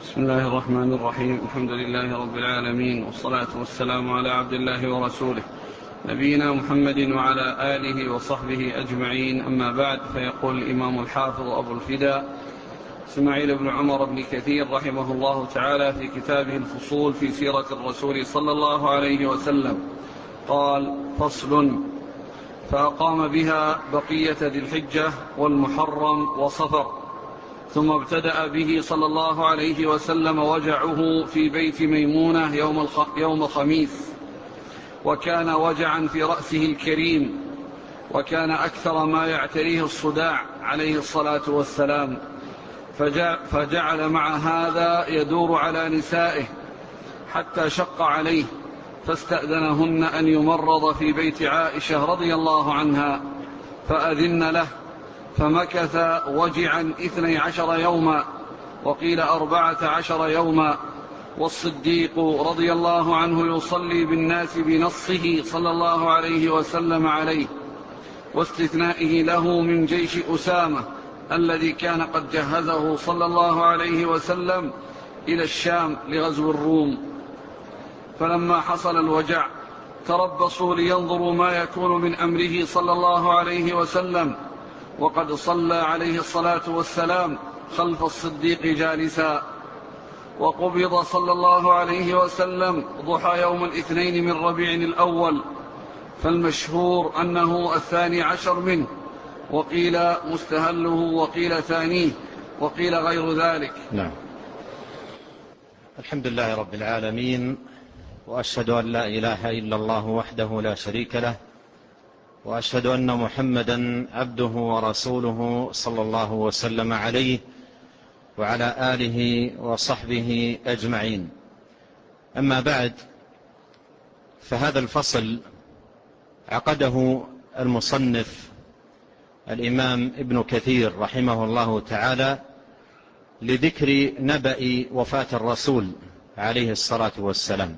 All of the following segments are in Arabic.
بسم الله الرحمن الرحيم. الحمد لله رب العالمين، والصلاة والسلام على عبد الله ورسوله نبينا محمد وعلى آله وصحبه أجمعين. أما بعد، فيقول الإمام الحافظ أبو الفداء إسماعيل بن عمر بن كثير رحمه الله تعالى في كتابه الفصول في سيرة الرسول صلى الله عليه وسلم قال: فصل: فأقام بها بقية ذي الحجة والمحرم وصفر، ثم ابتدأ به صلى الله عليه وسلم وجعه في بيت ميمونة يوم الخميس، وكان وجعا في رأسه الكريم، وكان أكثر ما يعتريه الصداع عليه الصلاة والسلام، فجعل مع هذا يدور على نسائه حتى شق عليه، فاستأذنهن أن يمرض في بيت عائشة رضي الله عنها، فأذن له، فمكث وجعا 12 يوما، وقيل 14 يوما. والصديق رضي الله عنه يصلي بالناس بنصه صلى الله عليه وسلم عليه، واستثنائه له من جيش أسامة الذي كان قد جهزه صلى الله عليه وسلم إلى الشام لغزو الروم. فلما حصل الوجع تربصوا لينظروا ما يكون من أمره صلى الله عليه وسلم، وقد صلى عليه الصلاة والسلام خلف الصديق جالسا. وقبض صلى الله عليه وسلم ضحى يوم الاثنين من ربيع الأول، فالمشهور أنه 12 منه، وقيل مستهله، وقيل ثانيه، وقيل غير ذلك. نعم. الحمد لله رب العالمين، وأشهد أن لا إله إلا الله وحده لا شريك له، وأشهد أن محمدا عبده ورسوله صلى الله وسلم عليه وعلى آله وصحبه أجمعين. أما بعد، فهذا الفصل عقده المصنف الإمام ابن كثير رحمه الله تعالى لذكر نبأ وفاة الرسول عليه الصلاة والسلام،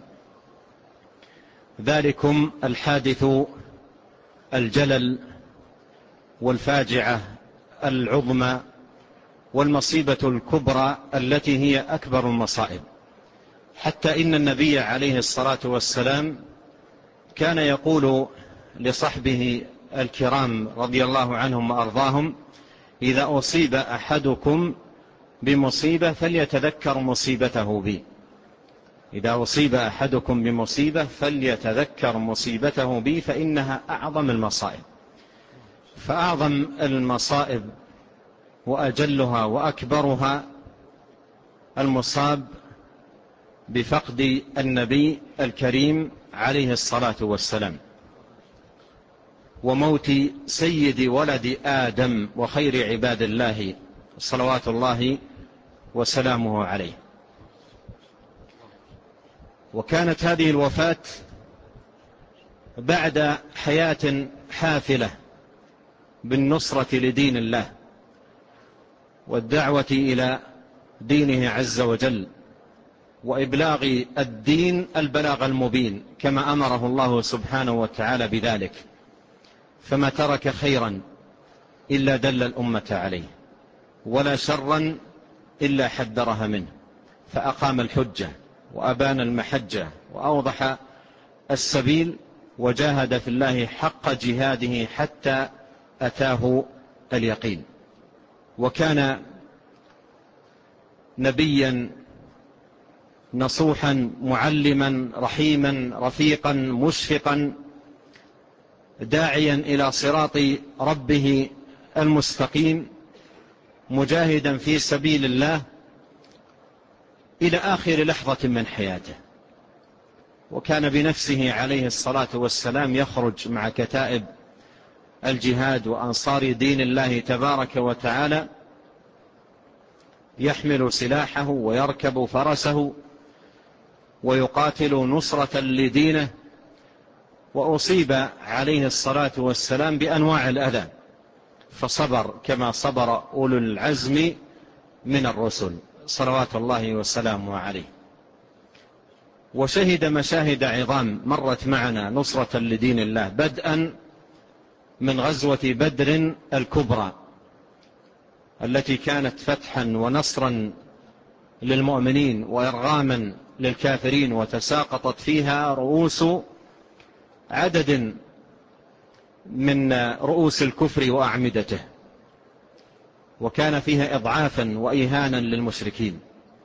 ذلكم الحادث الجلل والفاجعة العظمى والمصيبة الكبرى التي هي أكبر المصائب، حتى إن النبي عليه الصلاة والسلام كان يقول لصحبه الكرام رضي الله عنهم وأرضاهم: إذا أصيب أحدكم بمصيبة فليتذكر مصيبته بي. إذا أصيب أحدكم بمصيبة فليتذكر مصيبته بي، فإنها أعظم المصائب. فأعظم المصائب وأجلها وأكبرها المصاب بفقد النبي الكريم عليه الصلاة والسلام، وموت سيد ولد آدم وخير عباد الله صلوات الله وسلامه عليه. وكانت هذه الوفاة بعد حياة حافلة بالنصرة لدين الله والدعوة إلى دينه عز وجل، وإبلاغ الدين البلاغ المبين كما أمره الله سبحانه وتعالى بذلك، فما ترك خيرا إلا دل الأمة عليه، ولا شرا إلا حذرها منه، فأقام الحجة وأبان المحجة وأوضح السبيل، وجاهد في الله حق جهاده حتى أتاه اليقين. وكان نبيا نصوحا معلما رحيما رفيقا مشفقا، داعيا إلى صراط ربه المستقيم، مجاهدا في سبيل الله إلى آخر لحظة من حياته. وكان بنفسه عليه الصلاة والسلام يخرج مع كتائب الجهاد وأنصار دين الله تبارك وتعالى، يحمل سلاحه ويركب فرسه ويقاتل نصرة لدينه. وأصيب عليه الصلاة والسلام بأنواع الأذى، فصبر كما صبر أولو العزم من الرسل صلوات الله وسلامه عليه. وشهد مشاهد عظام مرت معنا نصرة لدين الله، بدءا من غزوة بدر الكبرى التي كانت فتحا ونصرا للمؤمنين وإرغاما للكافرين، وتساقطت فيها رؤوس عدد من رؤوس الكفر وأعمدته، وكان فيها إضعافا وإهانا للمشركين.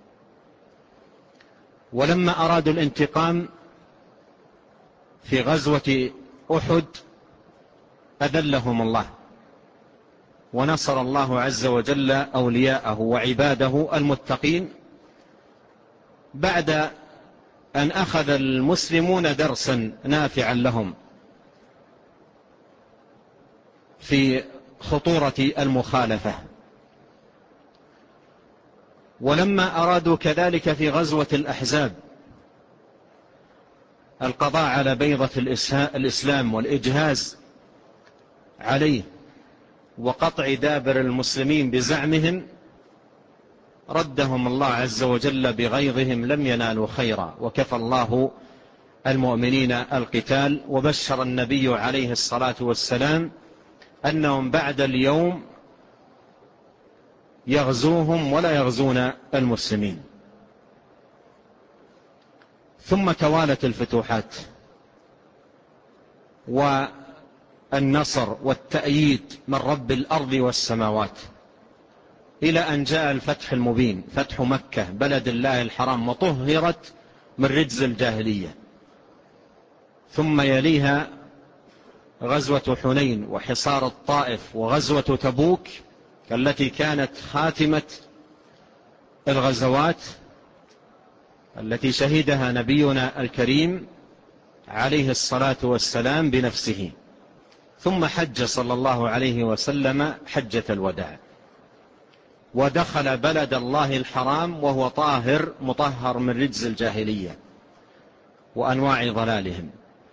ولما أرادوا الانتقام في غزوة أحد أذلهم الله، ونصر الله عز وجل أولياءه وعباده المتقين بعد أن أخذ المسلمون درسا نافعا لهم في خطورة المخالفة. ولما أرادوا كذلك في غزوة الأحزاب القضاء على بيضة الإسلام والإجهاز عليه وقطع دابر المسلمين بزعمهم، ردهم الله عز وجل بغيظهم، لم ينالوا خيرا، وكفى الله المؤمنين القتال. وبشر النبي عليه الصلاة والسلام أنهم بعد اليوم يغزوهم ولا يغزون المسلمين. ثم توالت الفتوحات والنصر والتأييد من رب الأرض والسماوات، إلى أن جاء الفتح المبين، فتح مكة بلد الله الحرام، وطهرت من رجز الجاهلية. ثم يليها غزوة حنين وحصار الطائف وغزوة تبوك التي كانت خاتمة الغزوات التي شهدها نبينا الكريم عليه الصلاة والسلام بنفسه. ثم حج صلى الله عليه وسلم حجة الوداع، ودخل بلد الله الحرام وهو طاهر مطهر من رجز الجاهلية وأنواع ضلالهم،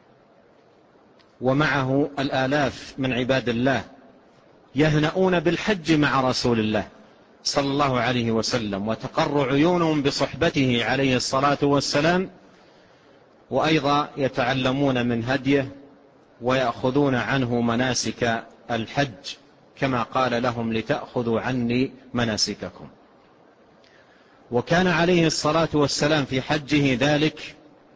ومعه الآلاف من عباد الله يهنؤون بالحج مع رسول الله صلى الله عليه وسلم، وتقر عيونهم بصحبته عليه الصلاة والسلام، وأيضا يتعلمون من هديه ويأخذون عنه مناسك الحج، كما قال لهم لتأخذوا عني مناسككم. وكان عليه الصلاة والسلام في حجه ذلك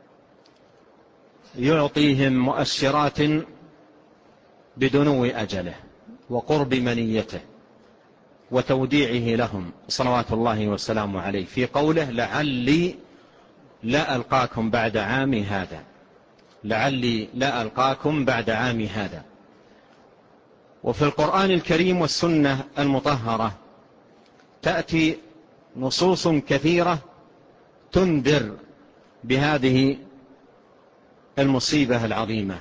يعطيهم مؤشرات بدنو أجله وقرب منيته وتوديعه لهم صلوات الله وسلامه عليه، في قوله لعلي لا ألقاكم بعد عامي هذا، لعلي لا ألقاكم بعد عامي هذا. وفي القرآن الكريم والسنة المطهرة تأتي نصوص كثيرة تنذر بهذه المصيبة العظيمة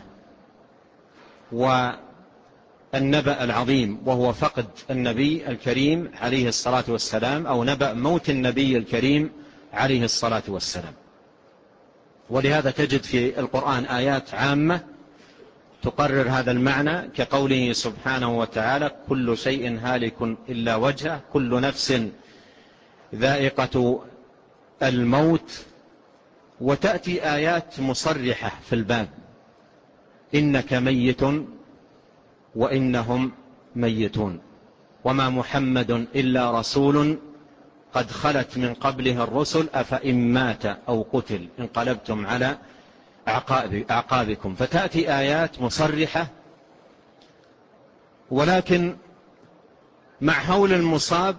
والنبأ العظيم، وهو فقد النبي الكريم عليه الصلاة والسلام، أو نبأ موت النبي الكريم عليه الصلاة والسلام. ولهذا تجد في القرآن آيات عامة تقرر هذا المعنى، كقوله سبحانه وتعالى كل شيء هالك إلا وجهه، كل نفس ذائقة الموت. وتأتي آيات مصرحة في الباب، إنك ميت وإنهم ميتون، وما محمد إلا رسول قد خلت من قبله الرسل أفإن مات أو قتل انقلبتم على أعقابكم. فتأتي آيات مصرحة، ولكن مع هول المصاب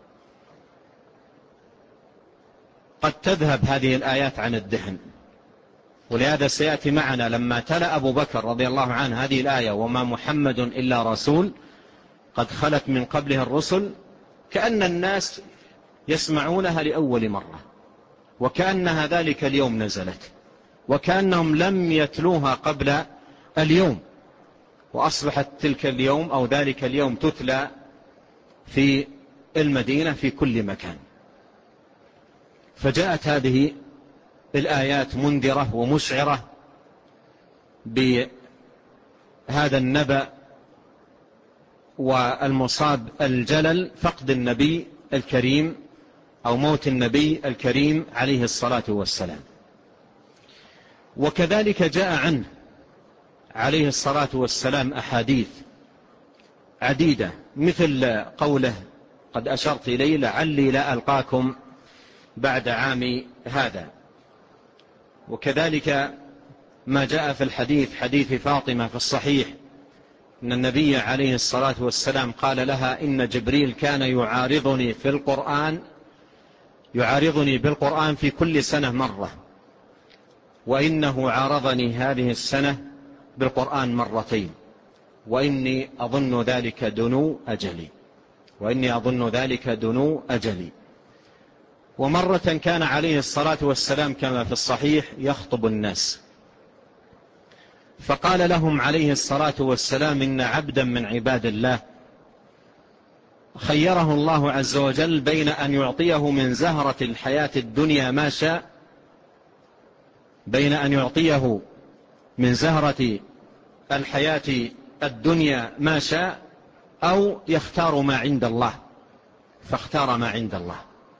قد تذهب هذه الآيات عن الذهن. ولهذا سيأتي معنا لما تلا أبو بكر رضي الله عنه هذه الآية وما محمد إلا رسول قد خلت من قبله الرسل، كأن الناس يسمعونها لأول مرة، وكأنها ذلك اليوم نزلت، وكأنهم لم يتلوها قبل اليوم، وأصبحت تلك اليوم أو ذلك اليوم تتلى في المدينة في كل مكان. فجاءت هذه الآيات منذرة ومشعرة بهذا النبأ والمصاب الجلل، فقد النبي الكريم أو موت النبي الكريم عليه الصلاة والسلام. وكذلك جاء عنه عليه الصلاة والسلام أحاديث عديدة، مثل قوله قد أشرت إليه لعلي لا ألقاكم بعد عام هذا. وكذلك ما جاء في الحديث، حديث فاطمة في الصحيح، أن النبي عليه الصلاة والسلام قال لها: إن جبريل كان يعارضني بالقرآن في كل سنة مرة، وإنه عارضني هذه السنة بالقرآن مرتين، وإني أظن ذلك دنو أجلي. ومرة كان عليه الصلاة والسلام كما في الصحيح يخطب الناس، فقال لهم عليه الصلاة والسلام: إن عبدا من عباد الله خيره الله عز وجل بين أن يعطيه من زهرة الحياة الدنيا ما شاء، بين أن يعطيه من زهرة الحياة الدنيا ما شاء، أو يختار ما عند الله، فاختار ما عند الله.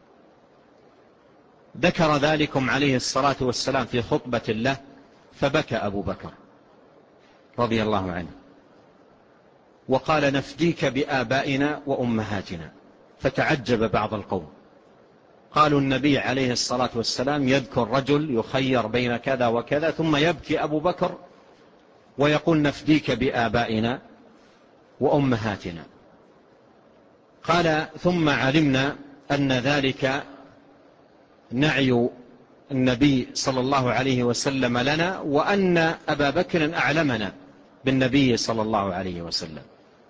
ذكر ذلكم عليه الصلاة والسلام في خطبة له، فبكى أبو بكر رضي الله عنه وقال: نفديك بآبائنا وأمهاتنا. فتعجب بعض القوم، قالوا: النبي عليه الصلاة والسلام يذكر رجل يخير بين كذا وكذا، ثم يبكي أبو بكر ويقول: نفديك بآبائنا وأمهاتنا. قال: ثم علمنا أن ذلك نعي النبي صلى الله عليه وسلم لنا، وأن أبا بكر أعلمنا بالنبي صلى الله عليه وسلم،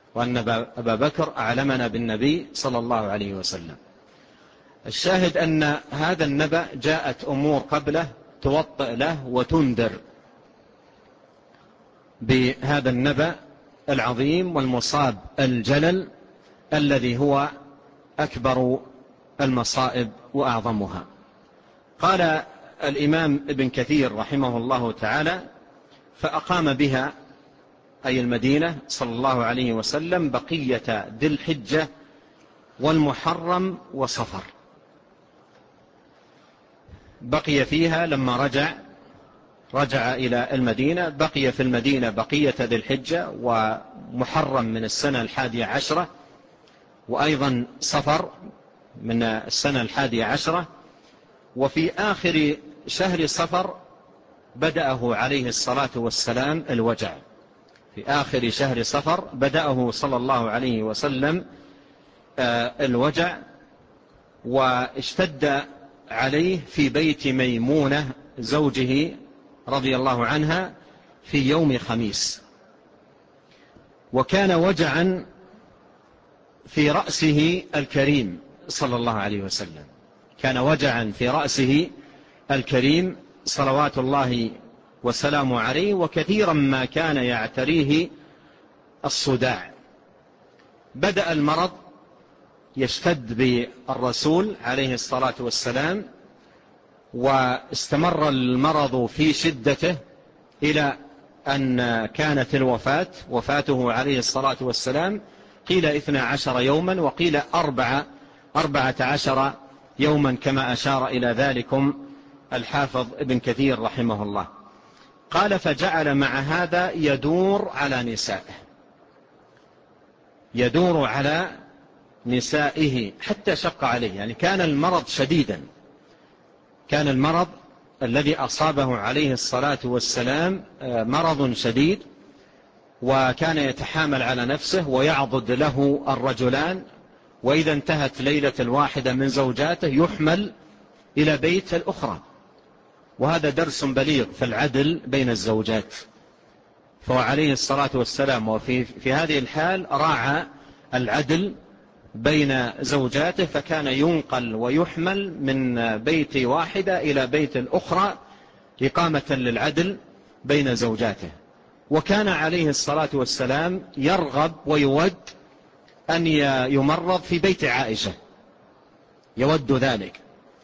صلى الله عليه وسلم. الشاهد أن هذا النبأ جاءت أمور قبله توطئ له وتنذر بهذا النبأ العظيم والمصاب الجلل الذي هو أكبر المصائب وأعظمها. قال الإمام ابن كثير رحمه الله تعالى: فأقام بها، أي المدينة، صلى الله عليه وسلم بقية ذي الحجة والمحرم وصفر. بقي فيها لما رجع إلى المدينة، بقي في المدينة بقية ذي الحجة ومحرم من السنة 11، وأيضا صفر من السنة 11. وفي آخر شهر صفر بدأه عليه الصلاة والسلام الوجع، في آخر شهر صفر بدأه صلى الله عليه وسلم الوجع، واشتد عليه في بيت ميمونة زوجه رضي الله عنها في يوم خميس. وكان وجعا في رأسه الكريم صلى الله عليه وسلم، كان وجعا في رأسه الكريم صلوات الله وسلامه عليه، وكثيرا ما كان يعتريه الصداع. بدأ المرض يشتد بالرسول عليه الصلاة والسلام، واستمر المرض في شدته إلى أن كانت وفاته عليه الصلاة والسلام قيل 12 يوما، وقيل 14 يوما، كما أشار إلى ذلكم الحافظ ابن كثير رحمه الله. قال: فجعل مع هذا يدور على نسائه حتى شق عليه، يعني كان المرض شديدا، كان المرض الذي أصابه عليه الصلاة والسلام مرض شديد، وكان يتحامل على نفسه ويعضد له الرجلان، وإذا انتهت ليلة واحدة من زوجاته يحمل إلى بيت الأخرى. وهذا درس بليغ في العدل بين الزوجات. فهو عليه الصلاة والسلام وفي هذه الحال راعى العدل بين زوجاته، فكان ينقل ويحمل من بيت واحدة إلى بيت الأخرى إقامة للعدل بين زوجاته. وكان عليه الصلاة والسلام يرغب ويود أن يمرض في بيت عائشة، يود ذلك.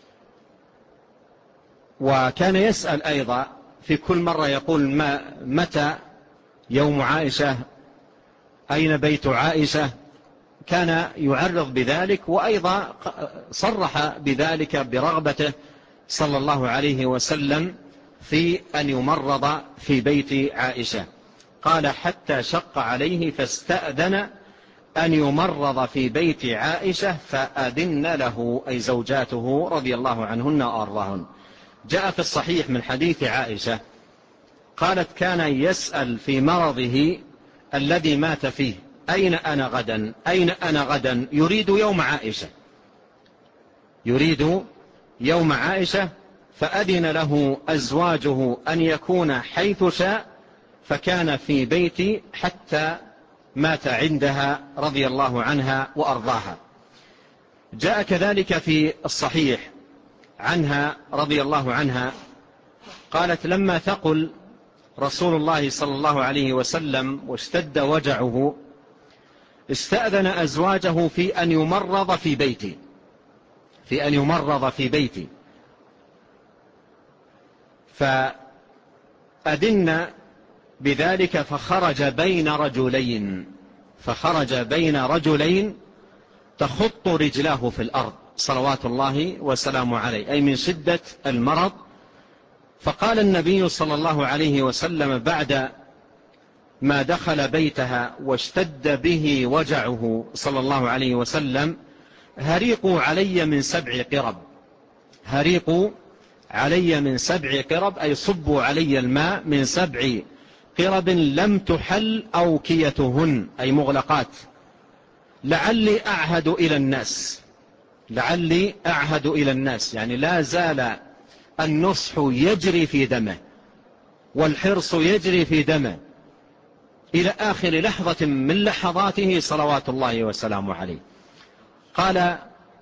وكان يسأل أيضا في كل مرة يقول: متى يوم عائشة؟ أين بيت عائشة؟ كان يعرض بذلك، وأيضا صرح بذلك برغبته صلى الله عليه وسلم في أن يمرض في بيت عائشة. قال: حتى شق عليه فاستأذن أن يمرض في بيت عائشة فأذن له، أي زوجاته رضي الله عنهن وأرضاهن. جاء في الصحيح من حديث عائشة قالت: كان يسأل في مرضه الذي مات فيه: أين أنا غدا؟ أين أنا غدا؟ يريد يوم عائشة، يريد يوم عائشة. فأذن له أزواجه أن يكون حيث شاء، فكان في بيتي حتى مات عندها رضي الله عنها وأرضاها. جاء كذلك في الصحيح عنها رضي الله عنها قالت: لما ثقل رسول الله صلى الله عليه وسلم واشتد وجعه استأذن أزواجه في أن يمرض في بيتي، في أن يمرض في بيتي، فأذن بذلك فخرج بين رجلين تخط رجلاه في الأرض صلوات الله وسلامه عليه، أي من شدة المرض. فقال النبي صلى الله عليه وسلم بعد ما دخل بيتها واشتد به وجعه صلى الله عليه وسلم: هريقوا علي من 7 قرب، هريقوا علي من 7 قرب، أي صبوا علي الماء من 7 قرب لم تحل أوكيتهن، أي مغلقات، لعلي أعهد إلى الناس، لعلي أعهد إلى الناس، يعني لا زال النصح يجري في دمه والحرص يجري في دمه إلى آخر لحظة من لحظاته صلوات الله وسلامه عليه. قال: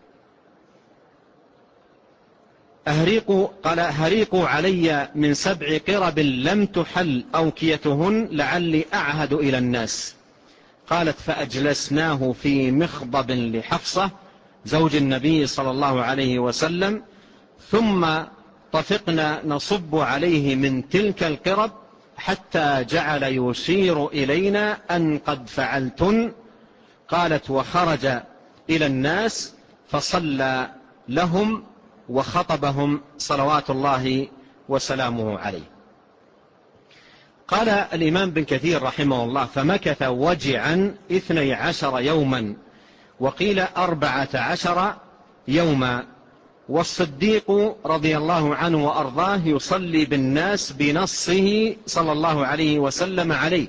هريقوا علي من 7 قرب لم تحل أوكيتهن لعلي أعهد إلى الناس. قالت: فأجلسناه في مخضب لحفصة زوج النبي صلى الله عليه وسلم، ثم طفقنا نصب عليه من تلك القرب حتى جعل يشير إلينا أن قد فعلتن. قالت: وخرج إلى الناس فصلى لهم وخطبهم صلوات الله وسلامه عليه. قال الإمام بن كثير رحمه الله: فمكث وجعا 12 يوما، وقيل 14 يوما، والصديق رضي الله عنه وأرضاه يصلي بالناس بنصه صلى الله عليه وسلم عليه،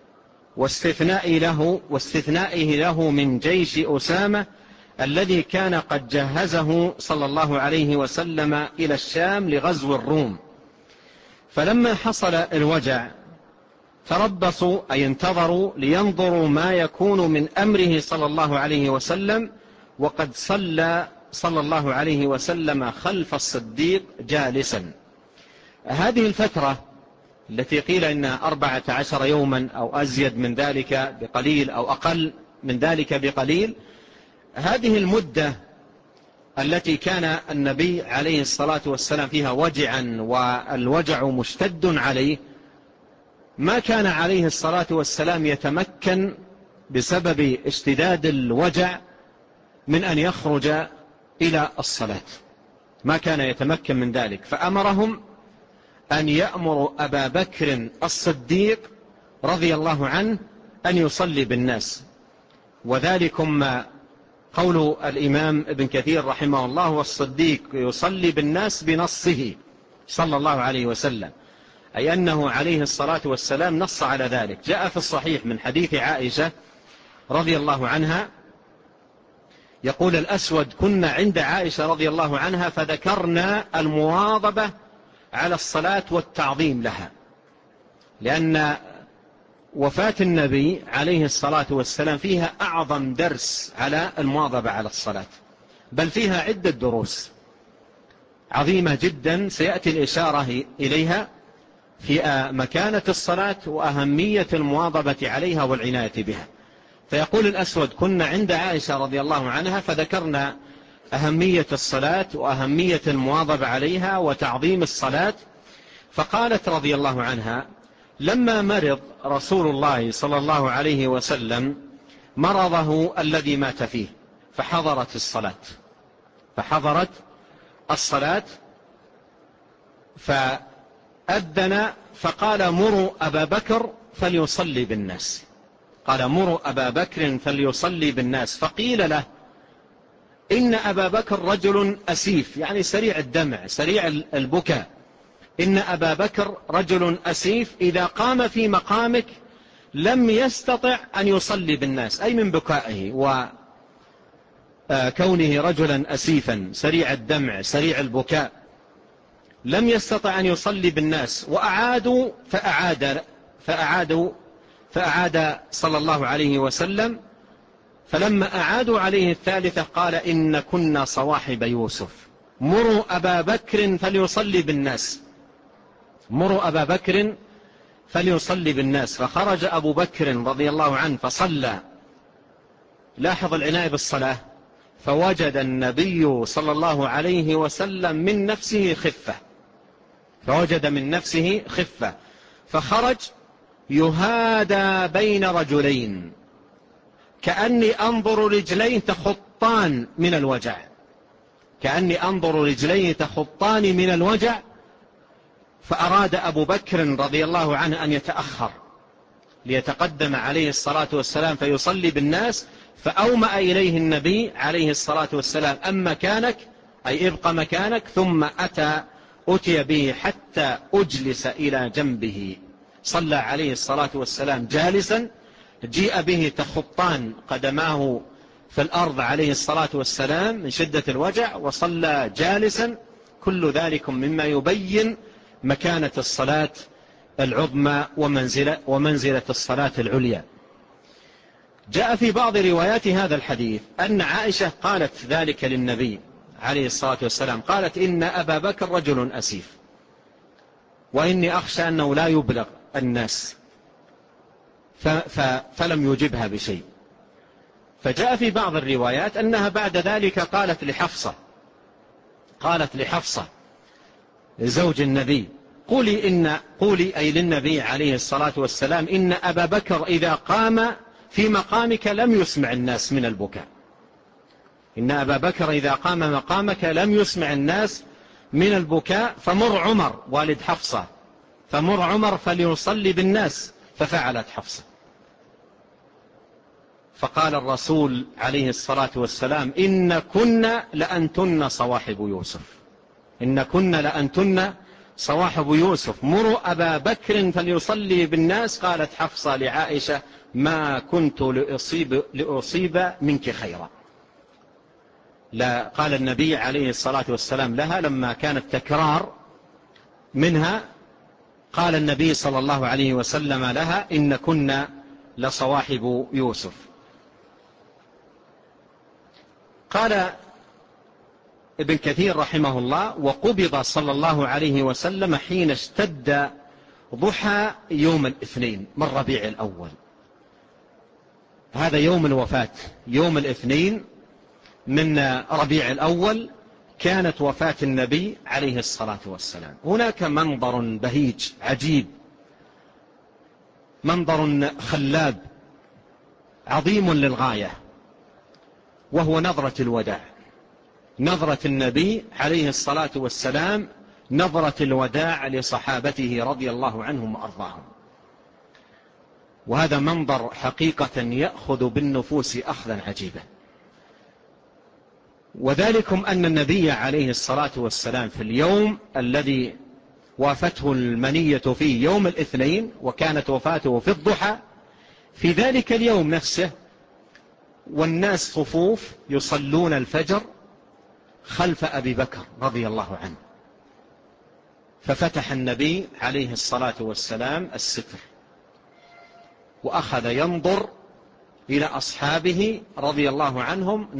واستثنائه له من جيش أسامة الذي كان قد جهزه صلى الله عليه وسلم إلى الشام لغزو الروم. فلما حصل الوجع تربصوا، أي انتظروا لينظروا ما يكون من أمره صلى الله عليه وسلم، وقد صلى صلى الله عليه وسلم خلف الصديق جالسا. هذه الفترة التي قيل إنها 14 يوما أو أزيد من ذلك بقليل أو أقل من ذلك بقليل، هذه المدة التي كان النبي عليه الصلاة والسلام فيها وجعا والوجع مشتد عليه، ما كان عليه الصلاة والسلام يتمكن بسبب اشتداد الوجع من أن يخرج إلى الصلاة، ما كان يتمكن من ذلك، فأمرهم أن يأمروا أبا بكر الصديق رضي الله عنه أن يصلي بالناس. وذلكم قول الإمام ابن كثير رحمه الله: والصديق يصلي بالناس بنصه صلى الله عليه وسلم، أي أنه عليه الصلاة والسلام نص على ذلك. جاء في الصحيح من حديث عائشة رضي الله عنها يقول الأسود: كنا عند عائشة رضي الله عنها فذكرنا المواظبة على الصلاة والتعظيم لها، لأن وفاة النبي عليه الصلاة والسلام فيها أعظم درس على المواظبة على الصلاة، بل فيها عدة دروس عظيمة جدا سيأتي الإشارة إليها في مكانة الصلاة وأهمية المواظبة عليها والعناية بها. فيقول الأسود: كنا عند عائشة رضي الله عنها فذكرنا أهمية الصلاة وأهمية المواظبة عليها وتعظيم الصلاة، فقالت رضي الله عنها: لما مرض رسول الله صلى الله عليه وسلم مرضه الذي مات فيه فحضرت الصلاة فأذن فقال: مروا أبا بكر فليصلي بالناس. قال مروا أبا بكر فليصلي بالناس. فقيل له إن أبا بكر رجل أسيف، يعني سريع الدمع سريع البكاء. إن أبا بكر رجل أسيف إذا قام في مقامك لم يستطع أن يصلي بالناس، أي من بكائه وكونه رجلا أسيفا سريع الدمع سريع البكاء لم يستطع أن يصلي بالناس. وأعادوا فأعاد صلى الله عليه وسلم. فلما أعادوا عليه الثالثة قال إن كنا صواحب يوسف، مروا أبا بكر فليصلي بالناس، مروا أبا بكر فليصلي بالناس. فخرج أبو بكر رضي الله عنه فصلى. لاحظ العناية بالصلاة. فوجد النبي صلى الله عليه وسلم من نفسه خفة، فوجد من نفسه خفة، فخرج يهادى بين رجلين كأني أنظر رجليه تخطان من الوجع، كأني أنظر رجليه تخطان من الوجع. فأراد أبو بكر رضي الله عنه أن يتأخر ليتقدم عليه الصلاة والسلام فيصلي بالناس، فأومأ إليه النبي عليه الصلاة والسلام أم مكانك، أي ابق مكانك، ثم أتي به حتى أجلس إلى جنبه. صلى عليه الصلاة والسلام جالسا، جيء به تخطان قدماه في الأرض عليه الصلاة والسلام من شدة الوجع، وصلى جالسا. كل ذلك مما يبين مكانة الصلاة العظمى ومنزلة الصلاة العليا. جاء في بعض روايات هذا الحديث أن عائشة قالت ذلك للنبي عليه الصلاة والسلام، قالت إن أبا بكر رجل أسيف وإني أخشى أنه لا يبلغ الناس، فلم يجبها بشيء. فجاء في بعض الروايات أنها بعد ذلك قالت لحفصة زوج النبي قولي أي للنبي عليه الصلاة والسلام إن أبا بكر إذا قام في مقامك لم يسمع الناس من البكاء، إن أبا بكر إذا قام مقامك لم يسمع الناس من البكاء، فمر عمر والد حفصة، فمر عمر فليصلي بالناس. ففعلت حفصة. فقال الرسول عليه الصلاة والسلام إن كنا لأنتن صواحب يوسف، إن كنا لأنتن صواحب يوسف، مروا أبا بكر فليصلي بالناس. قالت حفصة لعائشة ما كنت لأصيب منك خيرا. لا قال النبي عليه الصلاة والسلام لها لما كان التكرار منها، قال النبي صلى الله عليه وسلم لها إن كنا لصواحب يوسف. قال ابن كثير رحمه الله وقبض صلى الله عليه وسلم حين اشتد ضحى يوم الاثنين من ربيع الأول. هذا يوم الوفاة، يوم الاثنين من ربيع الأول كانت وفاة النبي عليه الصلاة والسلام. هناك منظر بهيج عجيب، منظر خلاب عظيم للغاية، وهو نظرة الوداع، نظرة النبي عليه الصلاة والسلام، نظرة الوداع لصحابته رضي الله عنهم وأرضاهم. وهذا منظر حقيقة يأخذ بالنفوس أخذا عجيبا. وذلكم أن النبي عليه الصلاة والسلام في اليوم الذي وافته المنية فيه يوم الاثنين، وكانت وفاته في الضحى، في ذلك اليوم نفسه والناس صفوف يصلون الفجر خلف أبي بكر رضي الله عنه، ففتح النبي عليه الصلاة والسلام الستر وأخذ ينظر إلى أصحابه رضي الله عنهم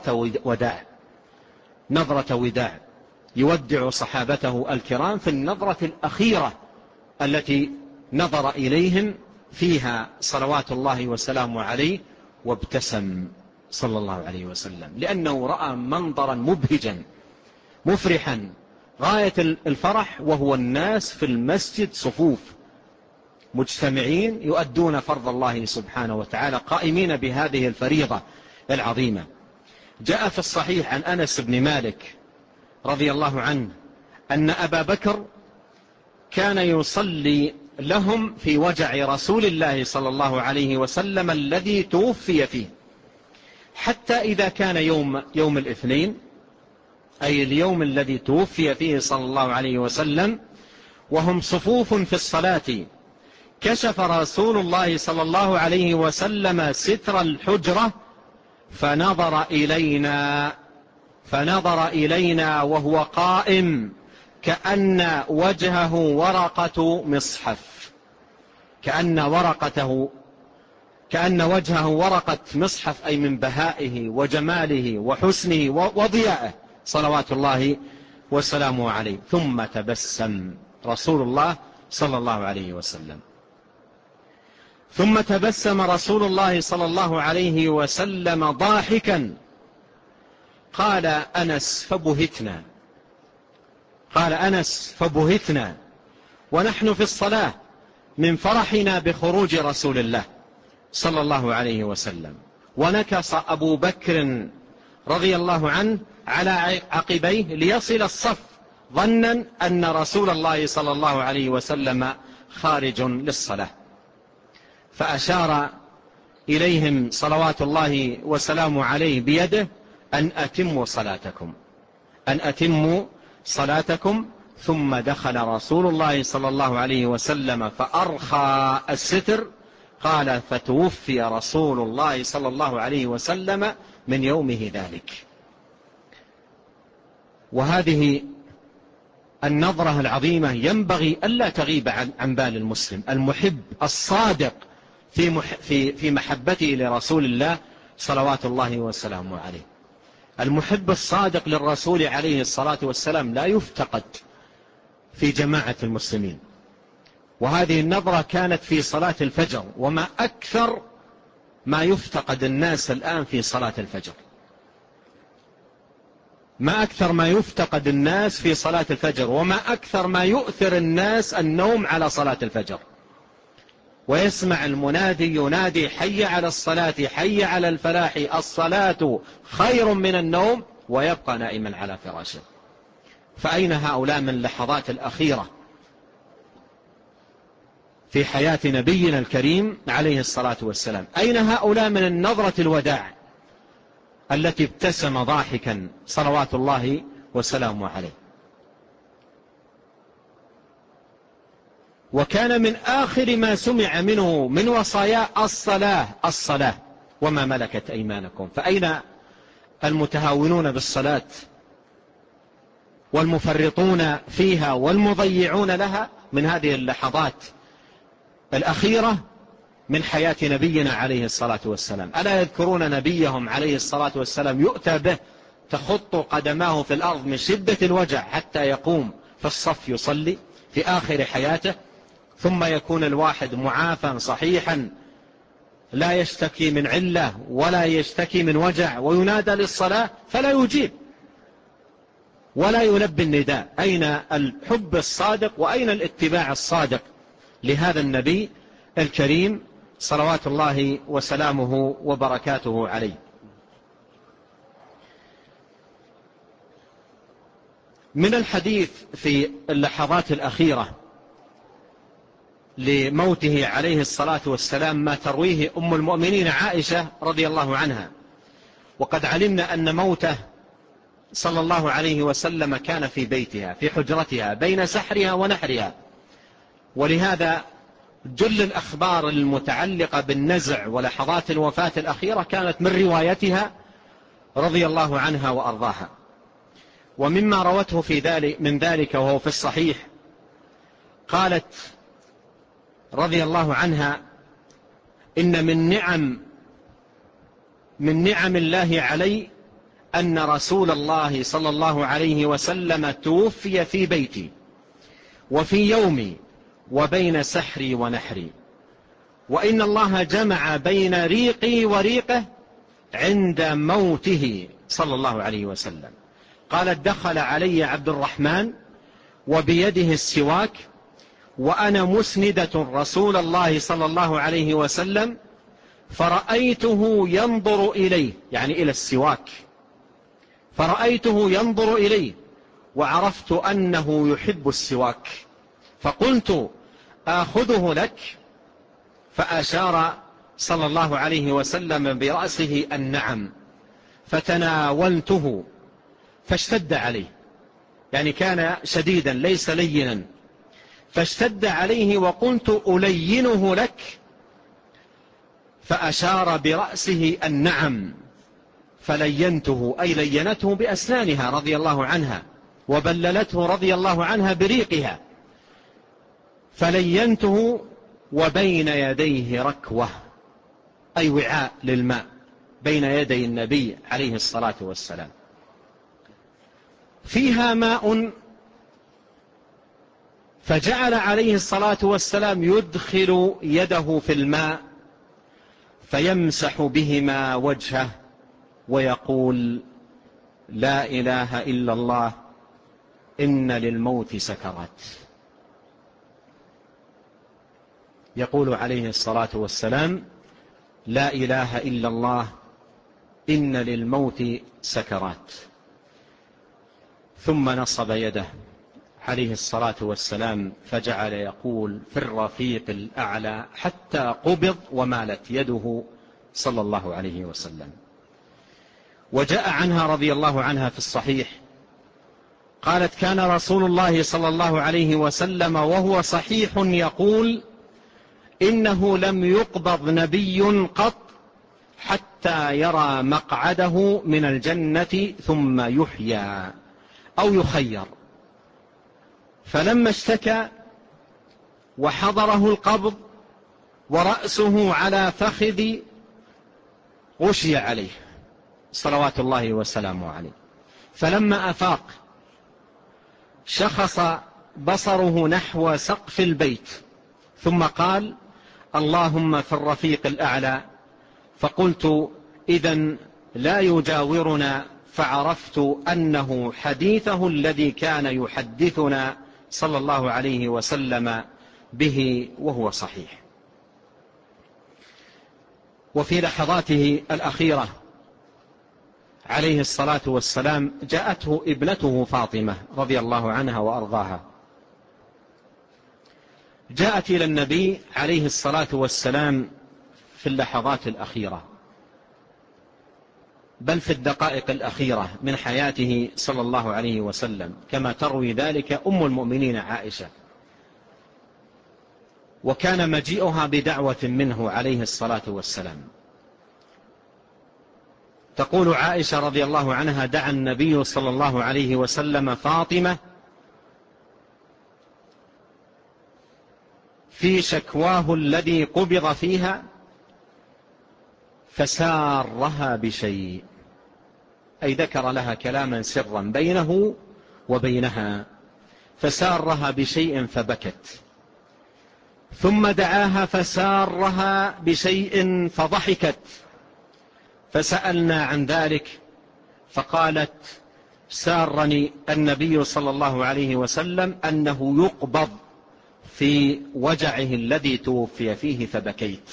نظرة وداع يودع صحابته الكرام في النظرة الأخيرة التي نظر إليهم فيها صلوات الله وسلامه عليه، وابتسم صلى الله عليه وسلم لأنه رأى منظرا مبهجا مفرحا غاية الفرح، وهو الناس في المسجد صفوف مجتمعين يؤدون فرض الله سبحانه وتعالى، قائمين بهذه الفريضة العظيمة. جاء في الصحيح عن أنس بن مالك رضي الله عنه أن أبا بكر كان يصلي لهم في وجع رسول الله صلى الله عليه وسلم الذي توفي فيه، حتى إذا كان يوم الاثنين، أي اليوم الذي توفي فيه صلى الله عليه وسلم، وهم صفوف في الصلاة، كشف رسول الله صلى الله عليه وسلم ستر الحجرة فنظر إلينا وهو قائم كأن وجهه ورقة مصحف، كأن وجهه ورقة مصحف، أي من بهائه وجماله وحسنه وضيائه صلوات الله وسلامه عليه. ثم تبسم رسول الله صلى الله عليه وسلم، ثم تبسم رسول الله صلى الله عليه وسلم ضاحكا. قال أنس فبهتنا ونحن في الصلاة من فرحنا بخروج رسول الله صلى الله عليه وسلم. ونكص أبو بكر رضي الله عنه على عقبيه ليصل الصف، ظنا أن رسول الله صلى الله عليه وسلم خارج للصلاة، فأشار إليهم صلوات الله وسلامه عليه بيده أن أتموا صلاتكم. ثم دخل رسول الله صلى الله عليه وسلم فأرخى الستر. قال فتوفي رسول الله صلى الله عليه وسلم من يومه ذلك. وهذه النظرة العظيمة ينبغي ألا تغيب عن بال المسلم المحب الصادق في محبته لرسول الله صلوات الله وسلامه عليه. المحب الصادق للرسول عليه الصلاة والسلام لا يفتقد في جماعة المسلمين. وهذه النظرة كانت في صلاة الفجر، وما أكثر ما يفتقد الناس الآن في صلاة الفجر، ما أكثر ما يفتقد الناس في صلاة الفجر، وما أكثر ما يؤثر الناس النوم على صلاة الفجر. ويسمع المنادي ينادي حي على الصلاة حي على الفلاح، الصلاة خير من النوم، ويبقى نائما على فراشه. فأين هؤلاء من اللحظات الأخيرة في حياة نبينا الكريم عليه الصلاة والسلام؟ أين هؤلاء من النظرة الوداع التي ابتسم ضاحكا صلوات الله وسلامه عليه؟ وكان من آخر ما سمع منه من وصايا الصلاة وما ملكت أيمانكم. فأين المتهاونون بالصلاة والمفرطون فيها والمضيعون لها من هذه اللحظات الأخيرة من حياة نبينا عليه الصلاة والسلام؟ ألا يذكرون نبيهم عليه الصلاة والسلام يؤتى به تخط قدماه في الأرض من شدة الوجع حتى يقوم في الصف يصلي في آخر حياته، ثم يكون الواحد معافى صحيحا لا يشتكي من علة ولا يشتكي من وجع، وينادى للصلاة فلا يجيب ولا يلبي النداء. أين الحب الصادق وأين الاتباع الصادق لهذا النبي الكريم صلوات الله وسلامه وبركاته عليه؟ من الحديث في اللحظات الأخيرة لموته عليه الصلاة والسلام ما ترويه أم المؤمنين عائشة رضي الله عنها. وقد علمنا أن موته صلى الله عليه وسلم كان في بيتها في حجرتها بين سحرها ونحرها، ولهذا جل الأخبار المتعلقة بالنزع ولحظات الوفاة الأخيرة كانت من روايتها رضي الله عنها وأرضاها. ومما روته من ذلك وهو في الصحيح، قالت رضي الله عنها إن من نعم الله علي أن رسول الله صلى الله عليه وسلم توفي في بيتي وفي يومي وبين سحري ونحري، وإن الله جمع بين ريقي وريقه عند موته صلى الله عليه وسلم. قالت دخل علي عبد الرحمن وبيده السواك وأنا مسندة رسول الله صلى الله عليه وسلم، فرأيته ينظر إليه، يعني إلى السواك، فرأيته ينظر إليه وعرفت أنه يحب السواك، فقلت آخذه لك؟ فأشار صلى الله عليه وسلم برأسه النعم، فتناولته فاشتد عليه، يعني كان شديدا ليس لينا، فاشتد عليه وقلت ألينه لك؟ فأشار برأسه النعم، فلينته، أي لينته بأسنانها رضي الله عنها، وبللته رضي الله عنها بريقها، فلينته وبين يديه ركوة، أي وعاء للماء بين يدي النبي عليه الصلاة والسلام فيها ماء، فجعل عليه الصلاة والسلام يدخل يده في الماء فيمسح بهما وجهه ويقول: لا إله إلا الله، إن للموت سكرات. يقول عليه الصلاة والسلام: لا إله إلا الله، إن للموت سكرات. ثم نصب يده عليه الصلاة والسلام فجعل يقول: في الرفيق الأعلى، حتى قبض ومالت يده صلى الله عليه وسلم. وجاء عنها رضي الله عنها في الصحيح قالت: كان رسول الله صلى الله عليه وسلم وهو صحيح يقول: إنه لم يقبض نبي قط حتى يرى مقعده من الجنة ثم يحيى أو يخير. فلما اشتكى وحضره القبض ورأسه على فخذ غشي عليه صلوات الله وسلامه عليه، فلما أفاق شخص بصره نحو سقف البيت ثم قال: اللهم في الرفيق الأعلى. فقلت: إذن لا يجاورنا، فعرفت أنه حديثه الذي كان يحدثنا صلى الله عليه وسلم به وهو صحيح. وفي لحظاته الأخيرة عليه الصلاة والسلام جاءته ابنته فاطمة رضي الله عنها وأرضاها، جاءت إلى النبي عليه الصلاة والسلام في اللحظات الأخيرة، بل في الدقائق الأخيرة من حياته صلى الله عليه وسلم، كما تروي ذلك أم المؤمنين عائشة. وكان مجيئها بدعوة منه عليه الصلاة والسلام. تقول عائشة رضي الله عنها: دعا النبي صلى الله عليه وسلم فاطمة في شكواه الذي قبض فيها فسارها بشيء، أي ذكر لها كلاما سرا بينه وبينها، فسارها بشيء فبكت، ثم دعاها فسارها بشيء فضحكت، فسألنا عن ذلك فقالت: سارني النبي صلى الله عليه وسلم أنه يقبض في وجعه الذي توفي فيه فبكيت،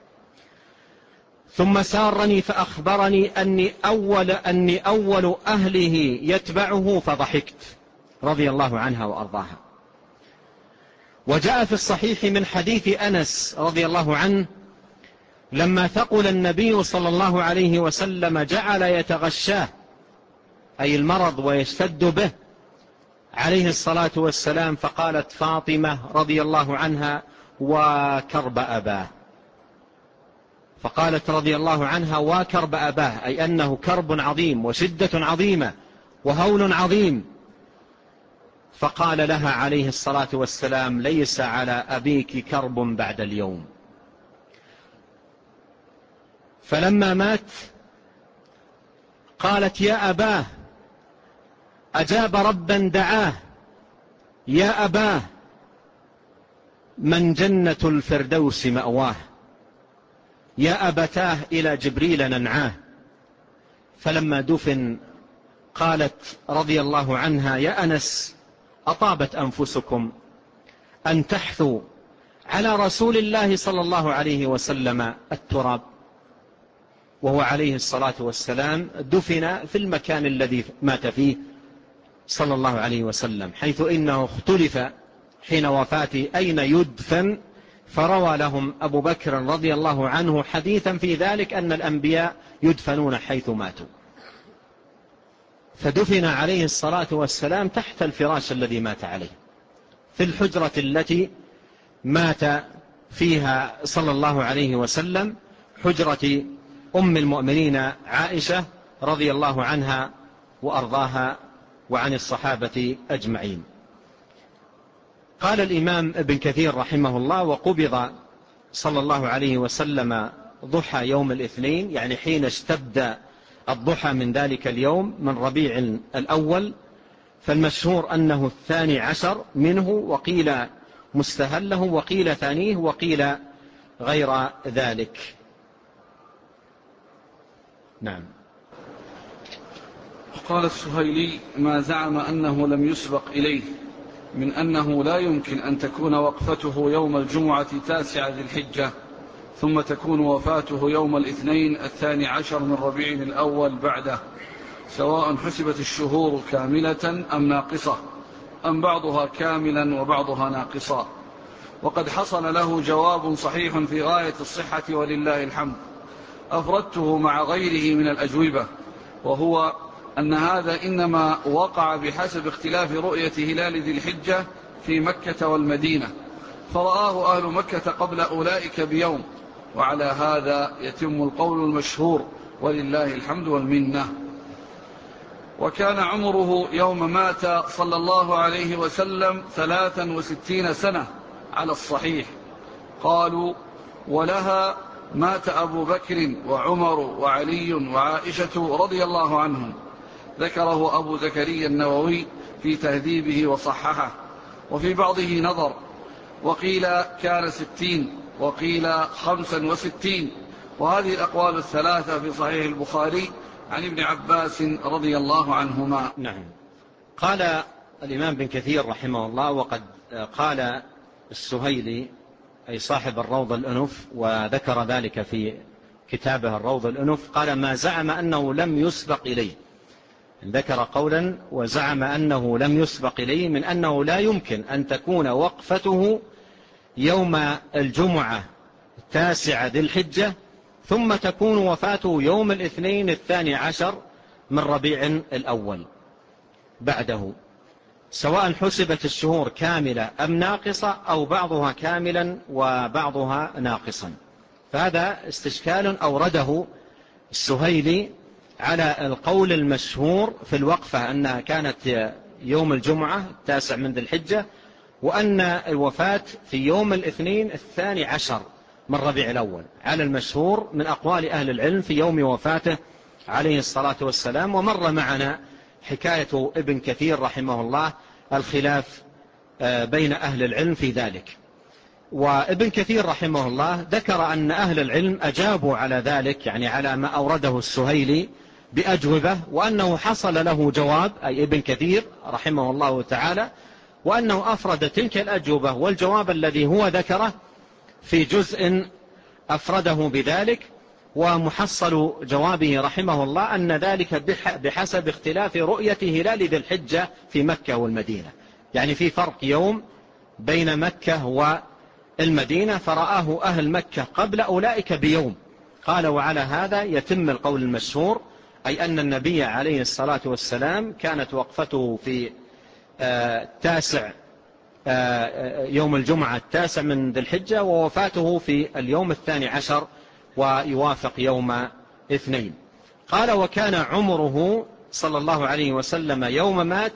ثم سارني فأخبرني أني أول أهله يتبعه فضحكت، رضي الله عنها وأرضاها. وجاء في الصحيح من حديث أنس رضي الله عنه: لما ثقل النبي صلى الله عليه وسلم جعل يتغشاه، أي المرض، ويشتد به عليه الصلاة والسلام، فقالت فاطمة رضي الله عنها: وكرب أباه. فقالت رضي الله عنها: وكرب أباه، أي أنه كرب عظيم وشدة عظيمة وهول عظيم. فقال لها عليه الصلاة والسلام: ليس على أبيك كرب بعد اليوم. فلما مات قالت: يا أباه، أجاب ربا دعاه، يا أباه، من جنة الفردوس مأواه، يا أبتاه إلى جبريل ننعاه. فلما دفن قالت رضي الله عنها: يا أنس، أطابت أنفسكم أن تحثوا على رسول الله صلى الله عليه وسلم التراب؟ وهو عليه الصلاة والسلام دفن في المكان الذي مات فيه صلى الله عليه وسلم، حيث إنه اختلف حين وفاته أين يدفن، فروى لهم أبو بكر رضي الله عنه حديثا في ذلك أن الأنبياء يدفنون حيث ماتوا، فدفن عليه الصلاة والسلام تحت الفراش الذي مات عليه، في الحجرة التي مات فيها صلى الله عليه وسلم، حجرة أم المؤمنين عائشة رضي الله عنها وأرضاها وعن الصحابة أجمعين. قال الإمام ابن كثير رحمه الله: وقبض صلى الله عليه وسلم ضحى يوم الاثنين، يعني حين اشتد الضحى من ذلك اليوم من ربيع الأول، فالمشهور أنه 12 منه، وقيل مستهله، وقيل ثانيه، وقيل غير ذلك. نعم. قال السهيلي: ما زعم أنه لم يسبق إليه من أنه لا يمكن أن تكون وقفته يوم الجمعة 9 ذي الحجة ثم تكون وفاته يوم الاثنين 12 من ربيع الأول بعده، سواء حسبت الشهور كاملة أم ناقصة، أم بعضها كاملا وبعضها ناقصا. وقد حصل له جواب صحيح في غاية الصحة ولله الحمد، أفردته مع غيره من الأجوبة، وهو أن هذا إنما وقع بحسب اختلاف رؤية هلال ذي الحجة في مكة والمدينة، فرآه أهل مكة قبل أولئك بيوم، وعلى هذا يتم القول المشهور ولله الحمد والمنة. وكان عمره يوم مات صلى الله عليه وسلم 63 سنة على الصحيح. قالوا: ولها مات أبو بكر وعمر وعلي وعائشة رضي الله عنهم. ذكره أبو زكريا النووي في تهذيبه وصححه، وفي بعضه نظر، وقيل كان 60 وقيل 65، وهذه الأقوال الثلاثة في صحيح البخاري عن ابن عباس رضي الله عنهما. نعم. قال الإمام بن كثير رحمه الله: وقد قال السهيلي أي صاحب الروض الأنف، وذكر ذلك في كتابه الروض الأنف، قال: ما زعم أنه لم يسبق إليه، ذكر قولا وزعم أنه لم يسبق إليه من أنه لا يمكن أن تكون وقفته يوم الجمعة 9 ذي الحجة ثم تكون وفاته يوم الاثنين 12 من ربيع الأول بعده، سواء حسبت الشهور كاملة أم ناقصة، أو بعضها كاملا وبعضها ناقصا. فهذا استشكال أورده السهيلي على القول المشهور في الوقفة أنها كانت يوم الجمعة 9 من ذي الحجة، وأن الوفاة في يوم الاثنين 12 من ربيع الأول، على المشهور من أقوال أهل العلم في يوم وفاته عليه الصلاة والسلام. ومر معنا حكاية ابن كثير رحمه الله الخلاف بين أهل العلم في ذلك. وابن كثير رحمه الله ذكر أن أهل العلم أجابوا على ذلك، يعني على ما أورده السهيلي بأجوبة، وأنه حصل له جواب، أي ابن كثير رحمه الله تعالى، وأنه أفرد تلك الأجوبة والجواب الذي هو ذكره في جزء أفرده بذلك. ومحصل جوابه رحمه الله أن ذلك بحسب اختلاف رؤية هلال ذي الحجة في مكة والمدينة، يعني في فرق يوم بين مكة والمدينة، فرآه أهل مكة قبل أولئك بيوم. قال: وعلى هذا يتم القول المشهور، أي أن النبي عليه الصلاة والسلام كانت وقفته في 9 يوم الجمعة 9 من ذي الحجة، ووفاته في اليوم 12 ويوافق يوم اثنين. قال: وكان عمره صلى الله عليه وسلم يوم مات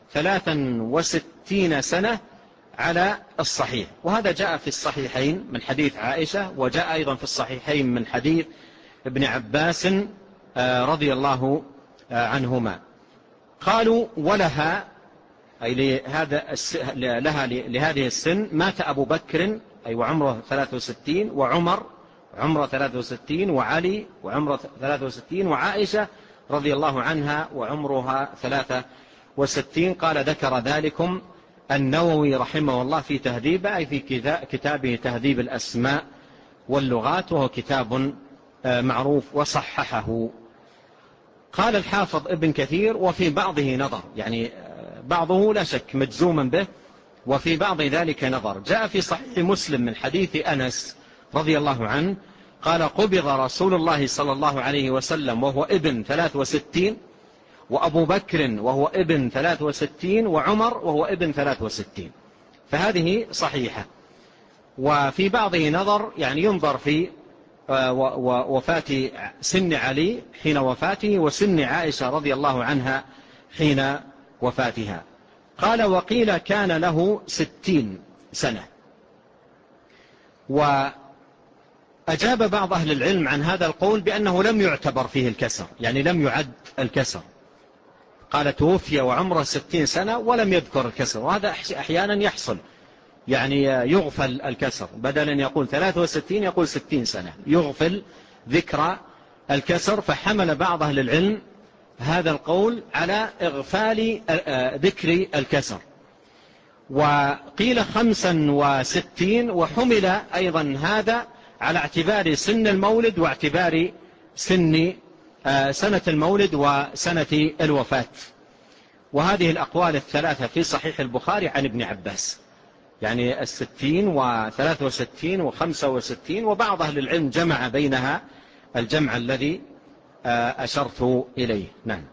63 سنة على الصحيح، وهذا جاء في الصحيحين من حديث عائشة، وجاء أيضا في الصحيحين من حديث ابن عباس رضي الله عنهما. قالوا: ولها أي لهذه السن مات أبو بكر أي وعمره 63، وعمر عمره 63، وعلي وعمره 63، وعائشة رضي الله عنها وعمرها 63. قال: ذكر ذلكم النووي رحمه الله في تهذيبه، أي في كتابه تهذيب الأسماء واللغات، وهو كتاب معروف، وصححه. قال الحافظ ابن كثير: وفي بعضه نظر، يعني بعضه لا شك مجزوما به، وفي بعض ذلك نظر. جاء في صحيح مسلم من حديث أنس رضي الله عنه قال: قبض رسول الله صلى الله عليه وسلم وهو ابن 63، وأبو بكر وهو ابن 63، وعمر وهو ابن 63. فهذه صحيحة. وفي بعضه نظر، يعني ينظر في وفاة سن علي حين وفاته وسن عائشة رضي الله عنها حين وفاتها. قال: وقيل كان له 60 سنة. وأجاب بعض أهل العلم عن هذا القول بأنه لم يعتبر فيه الكسر، يعني لم يعد الكسر. قال: توفي وعمره 60 سنة ولم يذكر الكسر. وهذا أحيانا يحصل، يعني يغفل الكسر، بدلا يقول 63 يقول 60 سنة، يغفل ذكر الكسر. فحمل بعض أهل العلم هذا القول على إغفال ذكر الكسر. وقيل 65، وحمل أيضا هذا على اعتبار سن المولد واعتبار سنة المولد وسنة الوفاة. وهذه الأقوال الثلاثة في صحيح البخاري عن ابن عباس، يعني 60 و63 و65. وبعض أهل العلم جمع بينها الجمع الذي أشرت إليه. نعم.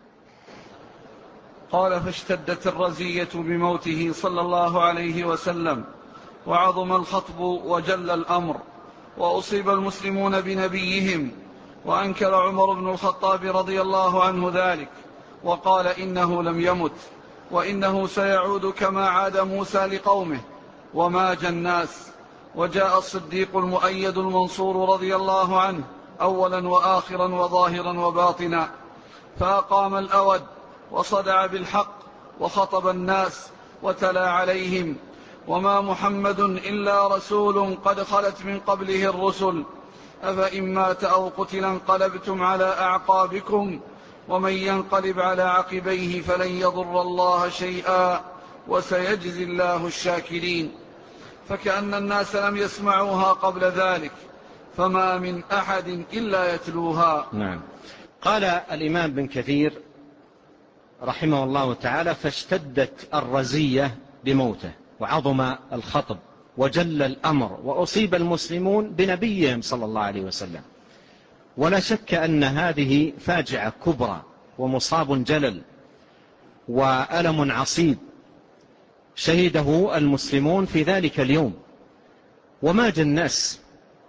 قال: فاشتدت الرزية بموته صلى الله عليه وسلم، وعظم الخطب وجل الأمر، وأصيب المسلمون بنبيهم، وأنكر عمر بن الخطاب رضي الله عنه ذلك، وقال: إنه لم يمت، وإنه سيعود كما عاد موسى لقومه، وماج الناس. وجاء الصديق المؤيد المنصور رضي الله عنه أولا وآخرا وظاهرا وباطنا، فأقام الأود وصدع بالحق وخطب الناس وتلا عليهم: وما محمد إلا رسول قد خلت من قبله الرسل، أفإن مات أو قتل انقلبتم على أعقابكم، ومن ينقلب على عقبيه فلن يضر الله شيئا، وسيجزي الله الشاكرين. فكأن الناس لم يسمعوها قبل ذلك، فما من أحد إلا يتلوها. نعم. قال الإمام بن كثير رحمه الله تعالى: فاشتدت الرزية بموته، وعظم الخطب، وجل الأمر، وأصيب المسلمون بنبيهم صلى الله عليه وسلم. ولا شك أن هذه فاجعة كبرى ومصاب جلل وألم عصيب شهده المسلمون في ذلك اليوم، وماج الناس،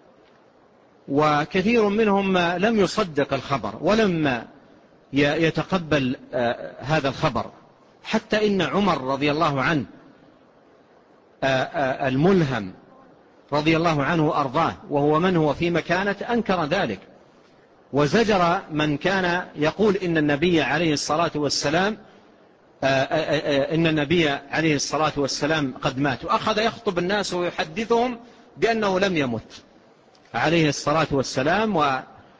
وكثير منهم لم يصدق الخبر ولم يتقبل هذا الخبر، حتى إن عمر رضي الله عنه الملهم رضي الله عنه وأرضاه، وهو من هو في مكانة، أنكر ذلك، وزجر من كان يقول إن النبي عليه الصلاة والسلام قد مات، وأخذ يخطب الناس ويحدثهم بأنه لم يمت عليه الصلاة والسلام،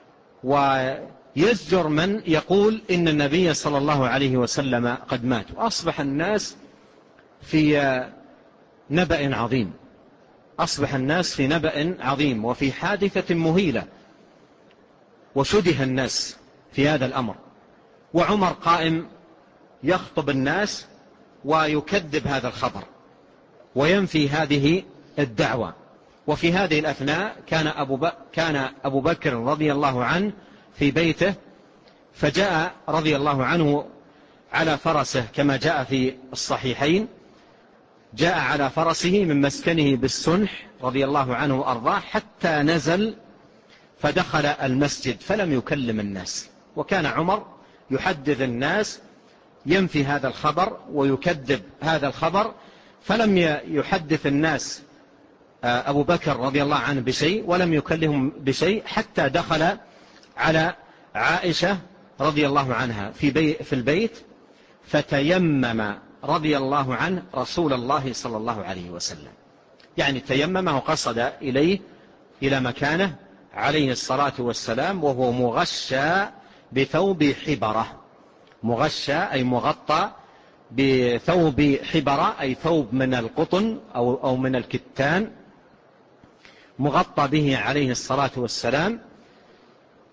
ويزجر من يقول إن النبي صلى الله عليه وسلم قد مات. وأصبح الناس في نبأ عظيم، أصبح الناس في نبأ عظيم وفي حادثة مهيلة، وشده الناس في هذا الأمر، وعمر قائم يخطب الناس ويكذب هذا الخبر وينفي هذه الدعوة. وفي هذه الأثناء كان أبو بكر رضي الله عنه في بيته، فجاء رضي الله عنه على فرسه كما جاء في الصحيحين، جاء على فرسه من مسكنه بالسنح رضي الله عنه وأرضاه، حتى نزل فدخل المسجد فلم يكلم الناس. وكان عمر يحدث الناس، ينفي هذا الخبر ويكذب هذا الخبر، فلم يحدث الناس أبو بكر رضي الله عنه بشيء ولم يكلمهم بشيء، حتى دخل على عائشة رضي الله عنها في البيت، فتيمم رضي الله عنه رسول الله صلى الله عليه وسلم، يعني تيممه وقصد إليه إلى مكانه عليه الصلاة والسلام، وهو مغشى بثوب حبرة. مغشى أي مغطى بثوب حبرة، أي ثوب من القطن أو من الكتان، مغطى به عليه الصلاة والسلام.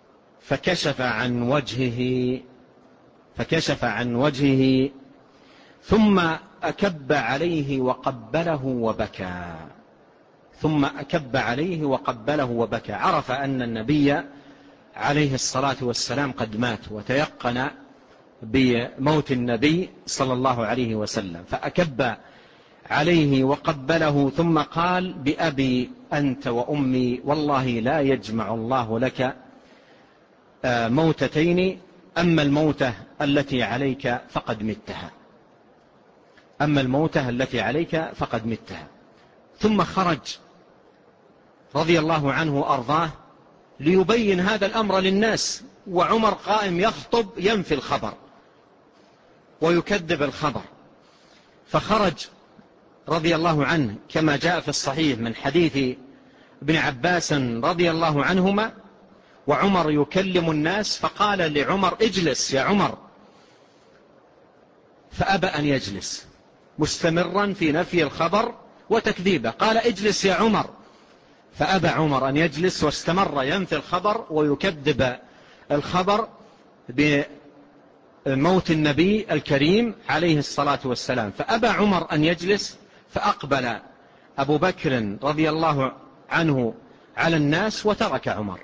فكشف عن وجهه ثم أكب عليه وقبله وبكى. ثم أكب عليه وقبله وبكى. عرف أن النبي عليه الصلاة والسلام قد مات، وتيقن بموت النبي صلى الله عليه وسلم، فأكب عليه وقبله ثم قال: بأبي أنت وأمي والله لا يجمع الله لك موتتين، أما الموتة التي عليك فقد متها. أما الموتة التي عليك فقد متها. ثم خرج رضي الله عنه وأرضاه ليبين هذا الأمر للناس، وعمر قائم يخطب ينفي الخبر ويكذب الخبر. فخرج رضي الله عنه كما جاء في الصحيح من حديث ابن عباس رضي الله عنهما، وعمر يكلم الناس، فقال لعمر: اجلس يا عمر، فأبى أن يجلس، مستمرا في نفي الخبر وتكذيبه. قال: اجلس يا عمر، فأبى عمر أن يجلس، واستمر ينفي الخبر ويكذب الخبر بموت النبي الكريم عليه الصلاة والسلام. فأبى عمر أن يجلس، فأقبل أبو بكر رضي الله عنه على الناس وترك عمر،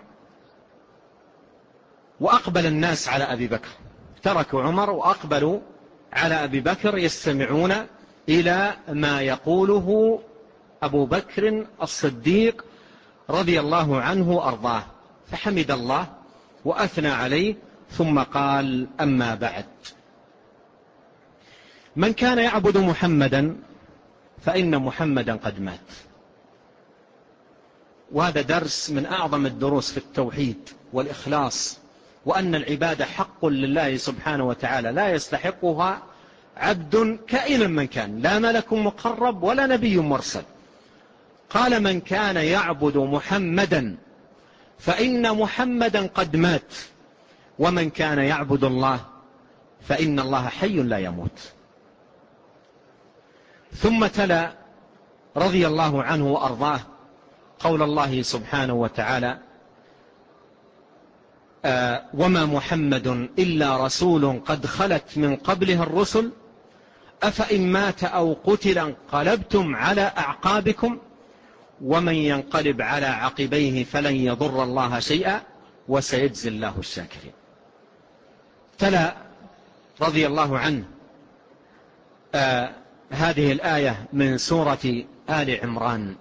وأقبل الناس على أبي بكر. تركوا عمر وأقبلوا على أبي بكر يستمعون إلى ما يقوله أبو بكر الصديق رضي الله عنه وأرضاه. فحمد الله وأثنى عليه، ثم قال: أما بعد، من كان يعبد محمدا فإن محمدا قد مات. وهذا درس من أعظم الدروس في التوحيد والإخلاص، وأن العبادة حق لله سبحانه وتعالى لا يستحقها عبد كائنا من كان، لا ملك مقرب ولا نبي مرسل. قال: من كان يعبد محمدا فإن محمدا قد مات، ومن كان يعبد الله فإن الله حي لا يموت. ثم تلا رضي الله عنه وأرضاه قول الله سبحانه وتعالى: وما محمد إلا رسول قد خلت من قبله الرسل أفإن مات أو قتل انقلبتم على أعقابكم ومن ينقلب على عقبيه فلن يضر الله شيئا وسيجزي الله الشاكرين. تلا رضي الله عنه هذه الآية من سورة آل عمران،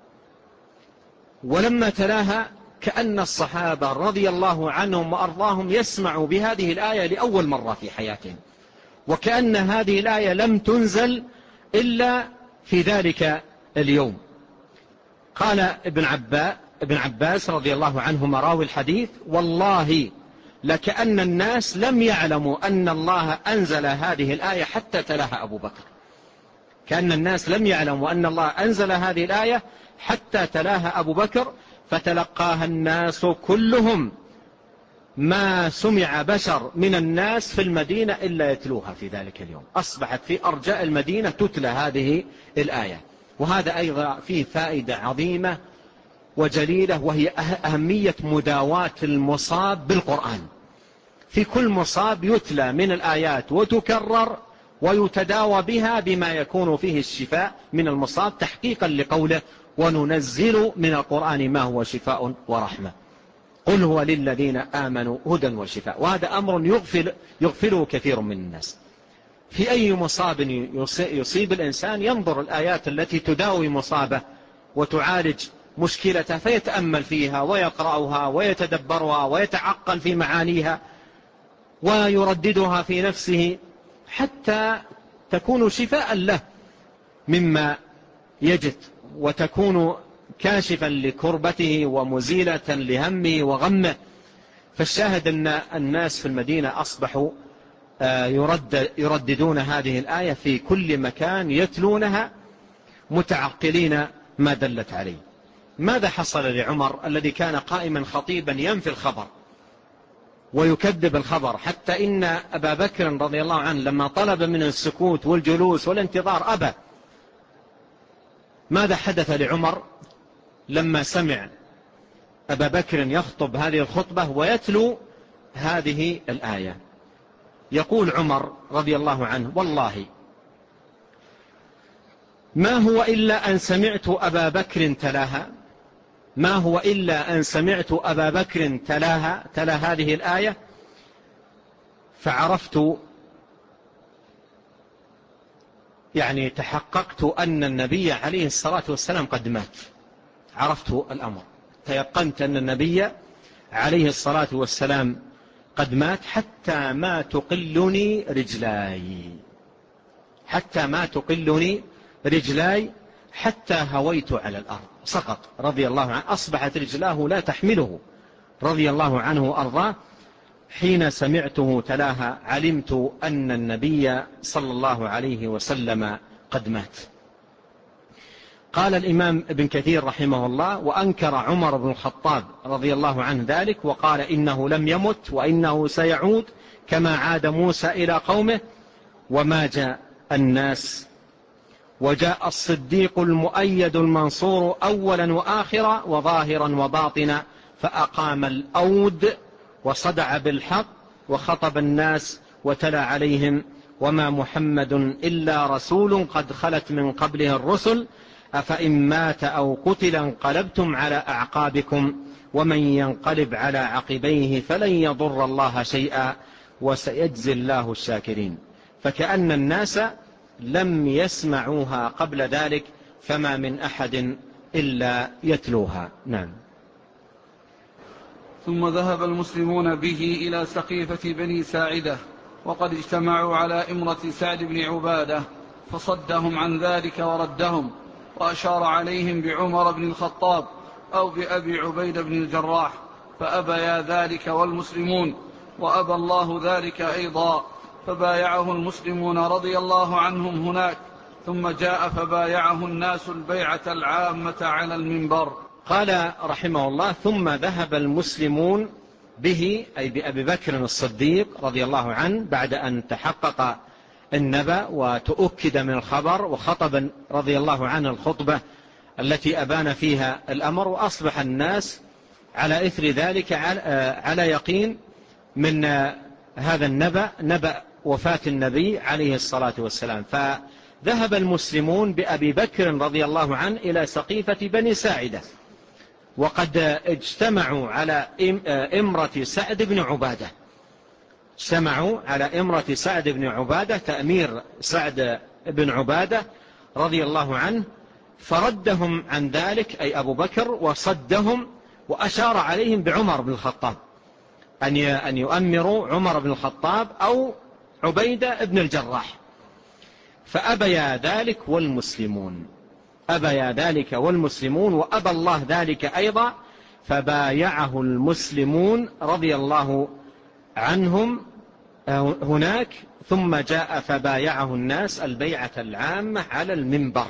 ولما تلاها كأن الصحابة رضي الله عنهم وأرضاهم يسمعوا بهذه الآية لأول مرة في حياتهم، وكأن هذه الآية لم تنزل إلا في ذلك اليوم. قال ابن عباس رضي الله عنهما راوي الحديث: والله لكأن الناس لم يعلموا أن الله أنزل هذه الآية حتى تلاها أبو بكر. كأن الناس لم يعلموا أن الله أنزل هذه الآية حتى تلاها أبو بكر، فتلقاها الناس كلهم، ما سمع بشر من الناس في المدينة إلا يتلوها في ذلك اليوم. أصبحت في أرجاء المدينة تتلى هذه الآية. وهذا أيضا فيه فائدة عظيمة وجليلة، وهي أهمية مداواة المصاب بالقرآن. في كل مصاب يتلى من الآيات وتكرر ويتداوى بها بما يكون فيه الشفاء من المصاب، تحقيقا لقوله: وننزل من القرآن ما هو شفاء ورحمة، قل هو للذين آمنوا هدى وشفاء. وهذا أمر يغفله كثير من الناس. في أي مصاب يصيب الإنسان ينظر الآيات التي تداوي مصابه وتعالج مشكلته، فيتأمل فيها ويقرأها ويتدبرها ويتعقل في معانيها ويرددها في نفسه حتى تكون شفاء له مما يجد، وتكون كاشفا لكربته ومزيلة لهمه وغمه. فالشاهد أن الناس في المدينة أصبحوا يرددون هذه الآية في كل مكان، يتلونها متعقلين ما دلت عليه. ماذا حصل لعمر الذي كان قائما خطيبا ينفي الخبر ويكذب الخبر، حتى إن أبا بكر رضي الله عنه لما طلب منه السكوت والجلوس والانتظار أبى؟ ماذا حدث لعمر لما سمع أبا بكر يخطب هذه الخطبة ويتلو هذه الآية؟ يقول عمر رضي الله عنه: والله ما هو إلا أن سمعت أبا بكر تلاها، ما هو إلا أن سمعت أبا بكر تلا هذه الآية فعرفت، يعني تحققت أن النبي عليه الصلاة والسلام قد مات، عرفت الأمر، تيقنت أن النبي عليه الصلاة والسلام قد مات، حتى ما تقلني رجلاي، حتى ما تقلني رجلاي، حتى هويت على الأرض، سقط رضي الله عنه، أصبحت رجلاه لا تحمله رضي الله عنه وأرضاه. حين سمعته تلاها علمت أن النبي صلى الله عليه وسلم قد مات. قال الإمام ابن كثير رحمه الله: وأنكر عمر بن الخطاب رضي الله عنه ذلك، وقال إنه لم يمت وإنه سيعود كما عاد موسى إلى قومه، وما جاء الناس. وجاء الصديق المؤيد المنصور أولا وآخرا وظاهرا وباطنا، فأقام الأود وصدع بالحق وخطب الناس وتلا عليهم: وما محمد إلا رسول قد خلت من قبله الرسل، أفإن مات أو قتل انقلبتم على أعقابكم، ومن ينقلب على عقبيه فلن يضر الله شيئا وسيجزي الله الشاكرين. فكأن الناس لم يسمعوها قبل ذلك، فما من أحد إلا يتلوها. نعم. ثم ذهب المسلمون به إلى سقيفة بني ساعدة، وقد اجتمعوا على إمرة سعد بن عبادة، فصدهم عن ذلك وردهم، وأشار عليهم بعمر بن الخطاب أو بأبي عبيد بن الجراح، فأبيا ذلك والمسلمون، وأبى الله ذلك أيضا، فبايعه المسلمون رضي الله عنهم هناك، ثم جاء فبايعه الناس البيعة العامة على المنبر. قال رحمه الله: ثم ذهب المسلمون به، أي بأبي بكر الصديق رضي الله عنه، بعد أن تحقق النبأ وتؤكد من الخبر، وخطب رضي الله عنه الخطبة التي أبان فيها الأمر، وأصبح الناس على إثر ذلك على يقين من هذا النبأ، نبأ وفاة النبي عليه الصلاة والسلام. فذهب المسلمون بأبي بكر رضي الله عنه إلى سقيفة بني ساعدة، وقد اجتمعوا على إمرة سعد بن عبادة، اجتمعوا على إمرة سعد بن عبادة، تأمير سعد بن عبادة رضي الله عنه، فردهم عن ذلك أي أبو بكر، وصدهم، وأشار عليهم بعمر بن الخطاب أن يؤمروا عمر بن الخطاب أو عبيدة بن الجراح، فأبيا ذلك والمسلمون، أبيا ذلك والمسلمون، وأبى الله ذلك أيضا، فبايعه المسلمون رضي الله عنهم هناك، ثم جاء فبايعه الناس البيعة العامة على المنبر.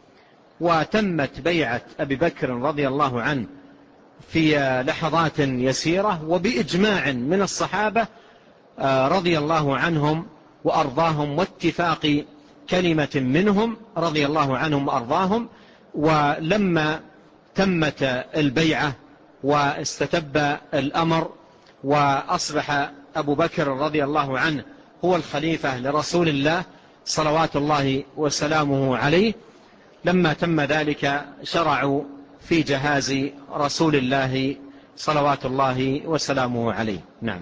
وتمت بيعة أبي بكر رضي الله عنه في لحظات يسيرة، وبإجماع من الصحابة رضي الله عنهم وأرضاهم، واتفاق كلمة منهم رضي الله عنهم وأرضاهم. ولما تمت البيعة واستتب الأمر، وأصبح أبو بكر رضي الله عنه هو الخليفة لرسول الله صلوات الله وسلامه عليه، لما تم ذلك شرعوا في جهاز رسول الله صلوات الله وسلامه عليه. نعم.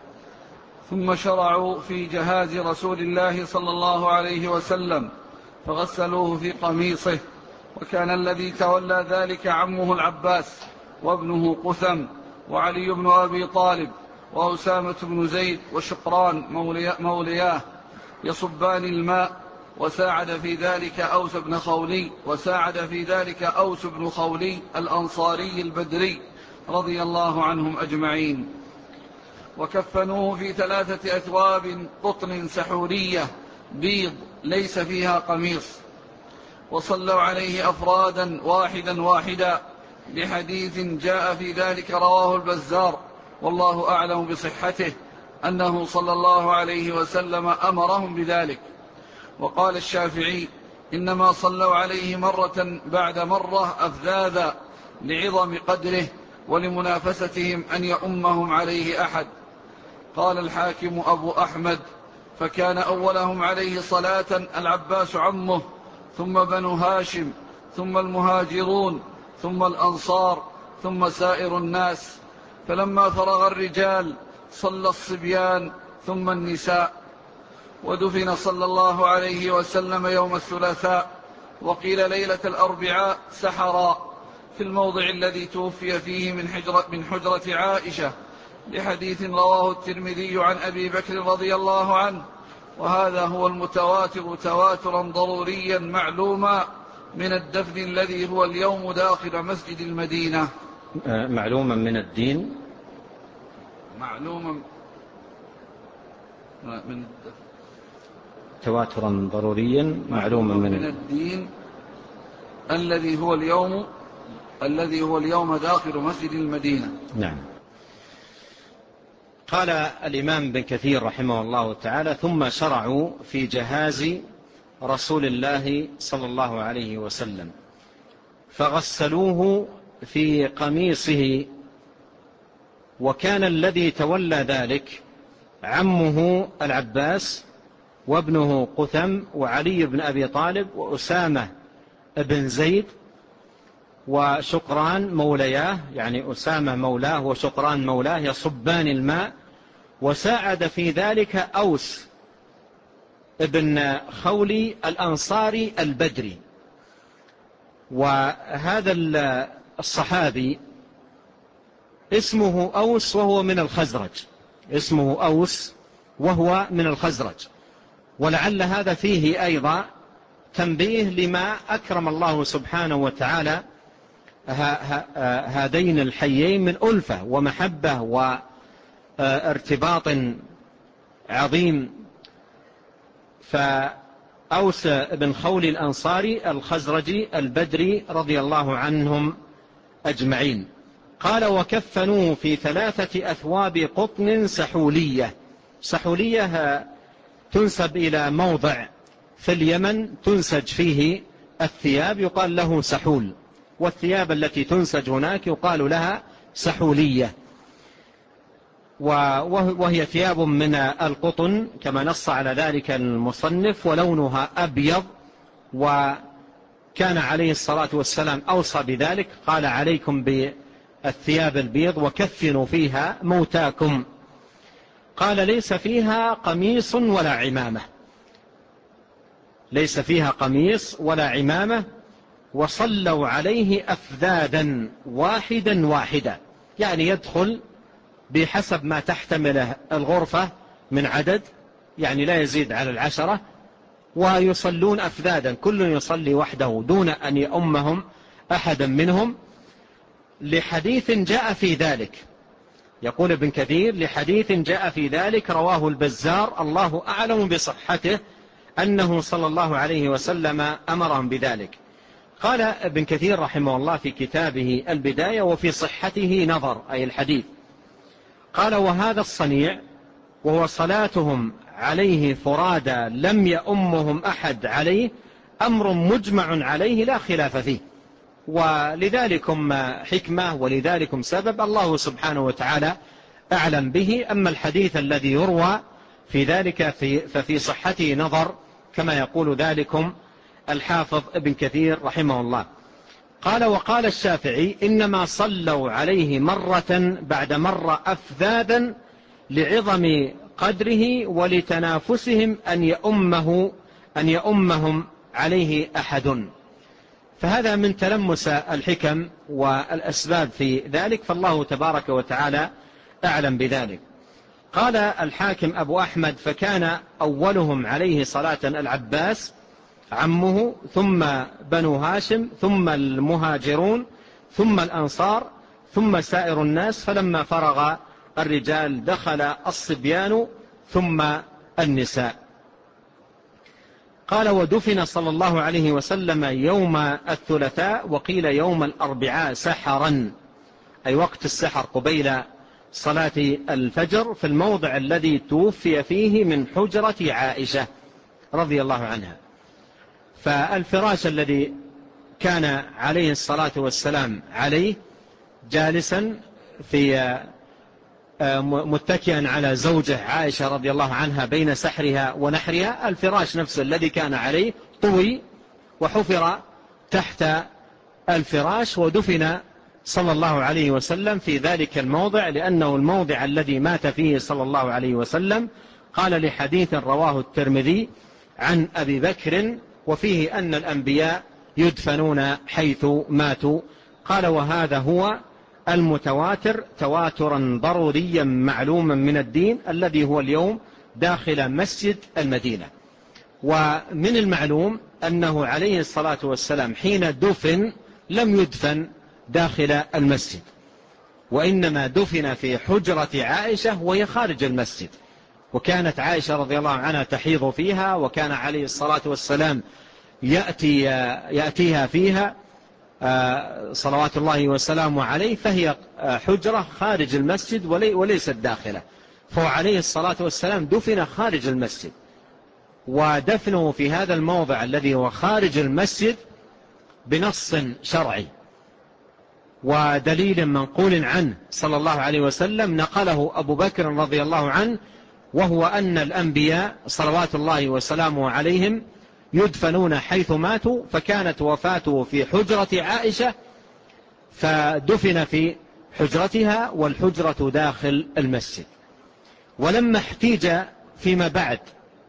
ثم شرعوا في جهاز رسول الله صلى الله عليه وسلم، فغسلوه في قميصه، وكان الذي تولى ذلك عمه العباس وابنه قثم وعلي بن أبي طالب وأسامة بن زيد وشقران مولياه يصبان الماء، وساعد في ذلك أوس بن خولي الأنصاري البدري رضي الله عنهم أجمعين. وكفنوه في 3 أثواب قطن سحورية بيض ليس فيها قميص، وصلوا عليه أفرادا واحدا لحديث جاء في ذلك رواه البزار والله أعلم بصحته، أنه صلى الله عليه وسلم أمرهم بذلك. وقال الشافعي: إنما صلوا عليه مرة بعد مرة أفذاذا لعظم قدره ولمنافستهم أن يؤمهم عليه أحد. قال الحاكم أبو أحمد: فكان أولهم عليه صلاة العباس عمه، ثم بنو هاشم، ثم المهاجرون، ثم الأنصار، ثم سائر الناس. فلما فرغ الرجال صلى الصبيان ثم النساء. ودفن صلى الله عليه وسلم يوم الثلاثاء، وقيل ليلة الأربعاء سحرا، في الموضع الذي توفي فيه من حجرة عائشة، لحديث رواه الترمذي عن أبي بكر رضي الله عنه. وهذا هو المتواتر تواترا ضروريا معلوما من الدفن الذي هو اليوم داخل مسجد المدينة. معلوما من الدين، معلوما من الدفن تواترا ضروريا معلوما من الدين الذي هو اليوم داخل مسجد المدينة. نعم. قال الإمام بن كثير رحمه الله تعالى: ثم شرعوا في جهاز رسول الله صلى الله عليه وسلم، فغسلوه في قميصه، وكان الذي تولى ذلك عمه العباس، وابنه قثم، وعلي بن أبي طالب، وأسامة بن زيد، وشقران مولياه، يعني أسامة مولاه وشقران مولاه، يصبان الماء. وساعد في ذلك أوس ابن خولي الأنصاري البدري. وهذا الصحابي اسمه أوس وهو من الخزرج، اسمه أوس وهو من الخزرج. ولعل هذا فيه أيضا تنبيه لما أكرم الله سبحانه وتعالى هذين الحيين من ألفة ومحبة وارتباط عظيم. فأوس بن خولي الأنصاري الخزرجي البدري رضي الله عنهم أجمعين. قال: وكفنوه في 3 أثواب قطن سحولية. سحولية تنسب إلى موضع في اليمن تنسج فيه الثياب، يقال له سحول، والثياب التي تنسج هناك يقال لها سحولية، وهي ثياب من القطن كما نص على ذلك المصنف، ولونها أبيض. وكان عليه الصلاة والسلام أوصى بذلك، قال: عليكم بالثياب البيض وكفنوا فيها موتاكم. قال: ليس فيها قميص ولا عمامة، ليس فيها قميص ولا عمامة. وصلوا عليه أفذاذا واحدا واحدا، يعني يدخل بحسب ما تحتمله الغرفة من عدد، يعني لا يزيد على 10، ويصلون أفذاذا، كل يصلي وحده دون أن يؤمهم أحدا منهم، لحديث جاء في ذلك. يقول ابن كثير: لحديث جاء في ذلك رواه البزار، الله أعلم بصحته، أنه صلى الله عليه وسلم أمرهم بذلك. قال ابن كثير رحمه الله في كتابه البداية: وفي صحته نظر، أي الحديث. قال: وهذا الصنيع وهو صلاتهم عليه فرادى لم يؤمهم أحد عليه أمر مجمع عليه لا خلاف فيه، ولذلكم حكمة ولذلكم سبب الله سبحانه وتعالى أعلم به. أما الحديث الذي يروى في ذلك ففي صحته نظر، كما يقول ذلكم الحافظ ابن كثير رحمه الله. قال: وقال الشافعي: إنما صلوا عليه مرة بعد مرة أفذاذا لعظم قدره ولتنافسهم أن يؤمهم عليه أحد. فهذا من تلمس الحكم والأسباب في ذلك، فالله تبارك وتعالى أعلم بذلك. قال الحاكم أبو أحمد: فكان أولهم عليه صلاة العباس عمه، ثم بنو هاشم، ثم المهاجرون، ثم الأنصار، ثم سائر الناس. فلما فرغ الرجال دخل الصبيان ثم النساء. قال: ودفن صلى الله عليه وسلم يوم الثلاثاء، وقيل يوم الأربعاء سحرا، أي وقت السحر قبيل صلاة الفجر، في الموضع الذي توفي فيه من حجرة عائشة رضي الله عنها. فالفراش الذي كان عليه الصلاة والسلام عليه جالسا في متكئا على زوجه عائشة رضي الله عنها بين سحرها ونحرها، الفراش نفسه الذي كان عليه طوي وحفر تحت الفراش، ودفن صلى الله عليه وسلم في ذلك الموضع، لأنه الموضع الذي مات فيه صلى الله عليه وسلم. قال لحديث رواه الترمذي عن أبي بكر وفيه أن الأنبياء يدفنون حيث ماتوا. قال وهذا هو المتواتر تواترا ضروريا معلوما من الدين الذي هو اليوم داخل مسجد المدينة. ومن المعلوم أنه عليه الصلاة والسلام حين دفن لم يدفن داخل المسجد، وإنما دفن في حجرة عائشة وهي خارج المسجد، وكانت عائشة رضي الله عنها تحيض فيها، وكان عليه الصلاة والسلام يأتيها فيها صلوات الله وسلامه عليه، فهي حجرة خارج المسجد وليست داخله، فهو عليه الصلاة والسلام دفن خارج المسجد. ودفنه في هذا الموضع الذي هو خارج المسجد بنص شرعي ودليل منقول عنه صلى الله عليه وسلم نقله أبو بكر رضي الله عنه، وهو أن الأنبياء صلوات الله وسلامه عليهم يدفنون حيث ماتوا، فكانت وفاته في حجرة عائشة فدفن في حجرتها، والحجرة داخل المسجد. ولما احتيج فيما بعد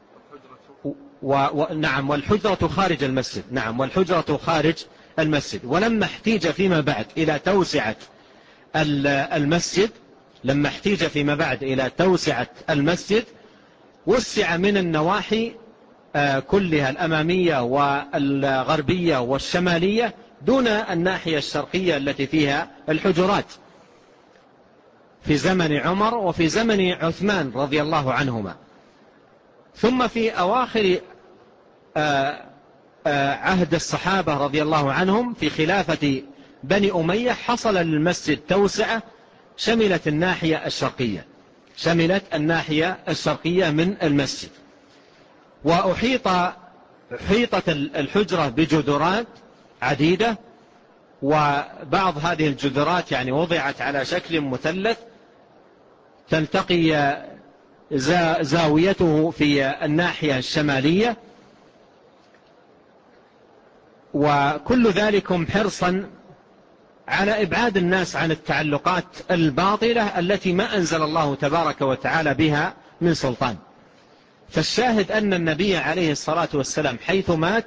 نعم والحجرة خارج المسجد، نعم والحجرة خارج المسجد. ولما احتيج فيما بعد إلى توسعة المسجد، لما احتيج فيما بعد إلى توسعة المسجد وسع من النواحي كلها الأمامية والغربية والشمالية دون الناحية الشرقية التي فيها الحجرات، في زمن عمر وفي زمن عثمان رضي الله عنهما. ثم في أواخر عهد الصحابة رضي الله عنهم في خلافة بني أمية حصل للمسجد توسعة شملت الناحية الشرقية من المسجد. وأحيطت الحجرة بجدرات عديدة، وبعض هذه الجدرات يعني وضعت على شكل مثلث تلتقي زاويته في الناحية الشمالية، وكل ذلكم حرصا على إبعاد الناس عن التعلقات الباطلة التي ما أنزل الله تبارك وتعالى بها من سلطان. فالشاهد أن النبي عليه الصلاة والسلام حيث مات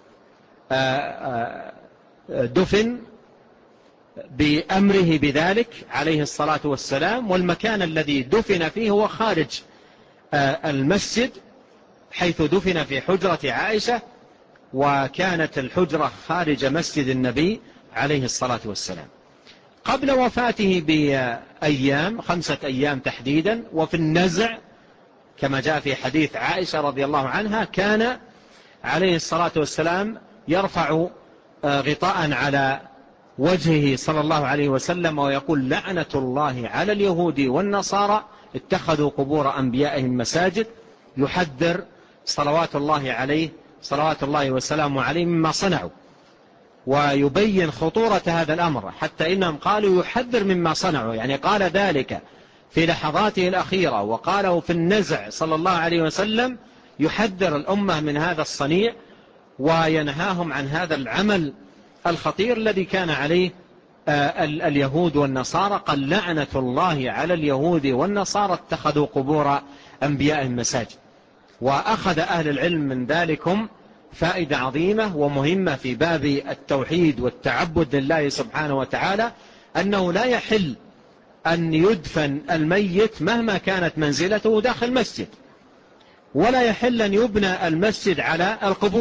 دفن بأمره بذلك عليه الصلاة والسلام، والمكان الذي دفن فيه هو خارج المسجد حيث دفن في حجرة عائشة، وكانت الحجرة خارج مسجد النبي عليه الصلاة والسلام. قبل وفاته بأيام 5 أيام تحديدا، وفي النزع كما جاء في حديث عائشة رضي الله عنها كان عليه الصلاة والسلام يرفع غطاء على وجهه صلى الله عليه وسلم ويقول لعنة الله على اليهود والنصارى اتخذوا قبور أنبيائهم مساجد، يحذر صلوات الله وسلامه عليه مما صنعوا، ويبين خطورة هذا الأمر، حتى إنهم قالوا يحذر مما صنعوا، يعني قال ذلك في لحظاته الأخيرة، وقاله في النزع صلى الله عليه وسلم يحذر الأمة من هذا الصنيع وينهاهم عن هذا العمل الخطير الذي كان عليه اليهود والنصارى. قال لعنة الله على اليهود والنصارى اتخذوا قبور أنبيائهم مساجد. وأخذ أهل العلم من ذلكم فائدة عظيمة ومهمة في باب التوحيد والتعبد لله سبحانه وتعالى، أنه لا يحل أن يدفن الميت مهما كانت منزلته داخل المسجد، ولا يحل أن يبنى المسجد على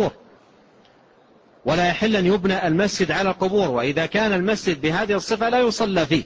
القبور، وإذا كان المسجد بهذه الصفة لا يصلى فيه،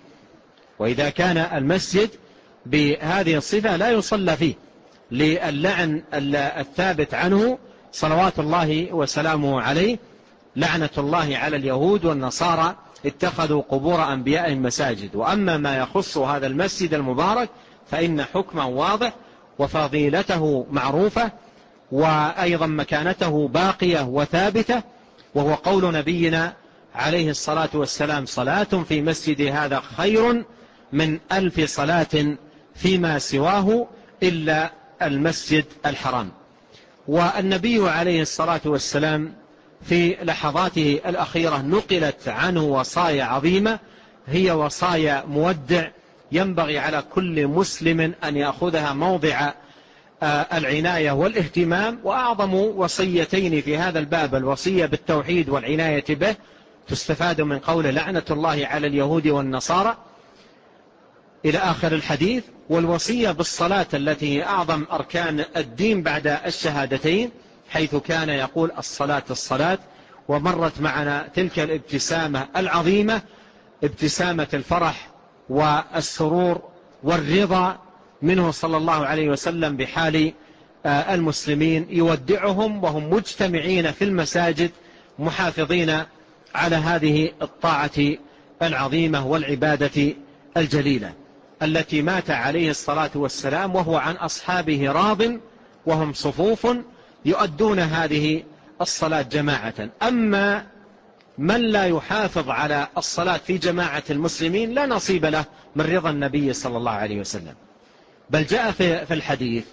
للعن الثابت عنه صلوات الله وسلامه عليه، لعنة الله على اليهود والنصارى اتخذوا قبور أنبيائهم مساجد. وأما ما يخص هذا المسجد المبارك فإن حكمه واضح وفضيلته معروفة، وأيضا مكانته باقية وثابتة، وهو قول نبينا عليه الصلاة والسلام صلاة في مسجد هذا خير من 1000 صلاة فيما سواه إلا المسجد الحرام. والنبي عليه الصلاة والسلام في لحظاته الأخيرة نقلت عنه وصايا عظيمة، هي وصايا مودع ينبغي على كل مسلم أن يأخذها موضع العناية والاهتمام. وأعظم وصيتين في هذا الباب الوصية بالتوحيد والعناية به، تستفاد من قول لعنة الله على اليهود والنصارى إلى آخر الحديث، والوصية بالصلاة التي هي أعظم أركان الدين بعد الشهادتين، حيث كان يقول الصلاة الصلاة. ومرت معنا تلك الابتسامة العظيمة، ابتسامة الفرح والسرور والرضا منه صلى الله عليه وسلم بحال المسلمين، يودعهم وهم مجتمعين في المساجد محافظين على هذه الطاعة العظيمة والعبادة الجليلة التي مات عليه الصلاة والسلام وهو عن أصحابه راض، وهم صفوف يؤدون هذه الصلاة جماعة. أما من لا يحافظ على الصلاة في جماعة المسلمين لا نصيب له من رضا النبي صلى الله عليه وسلم. بل جاء في الحديث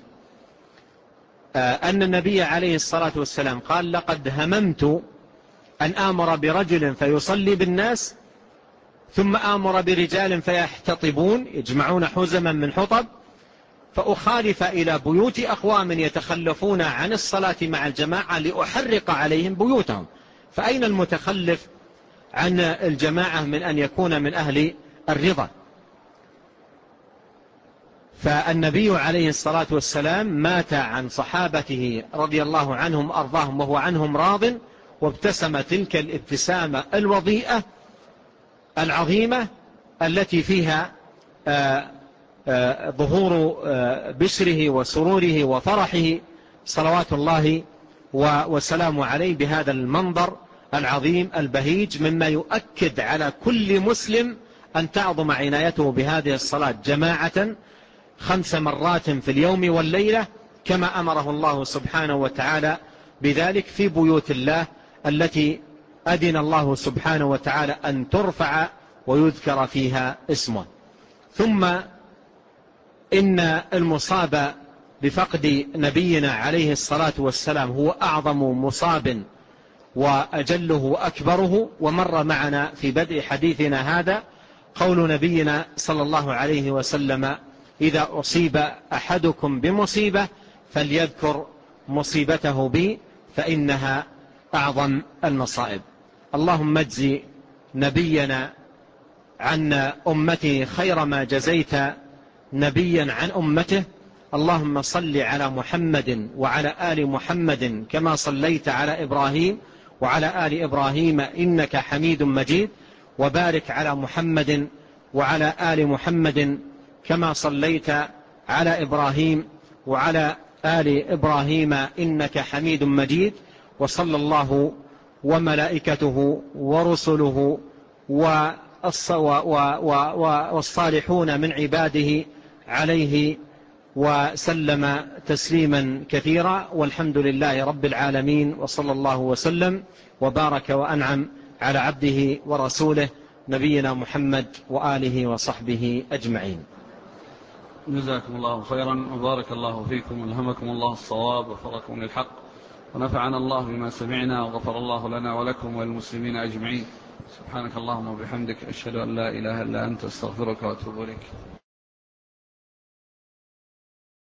أن النبي عليه الصلاة والسلام قال: لقد هممت أن آمر برجل فيصلي بالناس، ثم آمر برجال فيحتطبون يجمعون حزما من حطب، فأخالف إلى بيوت أقوام يتخلفون عن الصلاة مع الجماعة لأحرق عليهم بيوتهم. فأين المتخلف عن الجماعة من أن يكون من أهل الرضا؟ فالنبي عليه الصلاة والسلام مات عن صحابته رضي الله عنهم أرضاهم وهو عنهم راض، وابتسم تلك الابتسامة الوضيئة العظيمة التي فيها ظهور بشره وسروره وفرحه صلوات الله وسلام عليه بهذا المنظر العظيم البهيج، مما يؤكد على كل مسلم أن تعظم عنايته بهذه الصلاة جماعة 5 مرات في اليوم والليلة، كما أمره الله سبحانه وتعالى بذلك في بيوت الله التي أذن الله سبحانه وتعالى أن ترفع ويذكر فيها اسمه. ثم إن المصاب بفقد نبينا عليه الصلاة والسلام هو أعظم مصاب وأجله وأكبره. ومر معنا في بدء حديثنا هذا قول نبينا صلى الله عليه وسلم: إذا أصيب أحدكم بمصيبة فليذكر مصيبته بي فإنها أعظم المصائب. اللهم اجزي نبينا عن أمته خير ما جزيت نبيا عن أمته. اللهم صل على محمد وعلى آل محمد كما صليت على إبراهيم وعلى آل إبراهيم إنك حميد مجيد، وبارك على محمد وعلى آل محمد كما صليت على إبراهيم وعلى آل إبراهيم إنك حميد مجيد. وصلى الله وملائكته ورسله والصالحون من عباده عليه وسلم تسليما كثيرا، والحمد لله رب العالمين، وصلى الله وسلم وبارك وأنعم على عبده ورسوله نبينا محمد وآله وصحبه أجمعين. جزاكم الله خيرا وبارك الله فيكم، والهمكم الله الصواب وفركم للحق، ونفعنا الله بما سمعنا، وغفر الله لنا ولكم وللمسلمين أجمعين. سبحانك اللهم وبحمدك، أشهد أن لا إله إلا أنت، أستغفرك وأتوب إليك.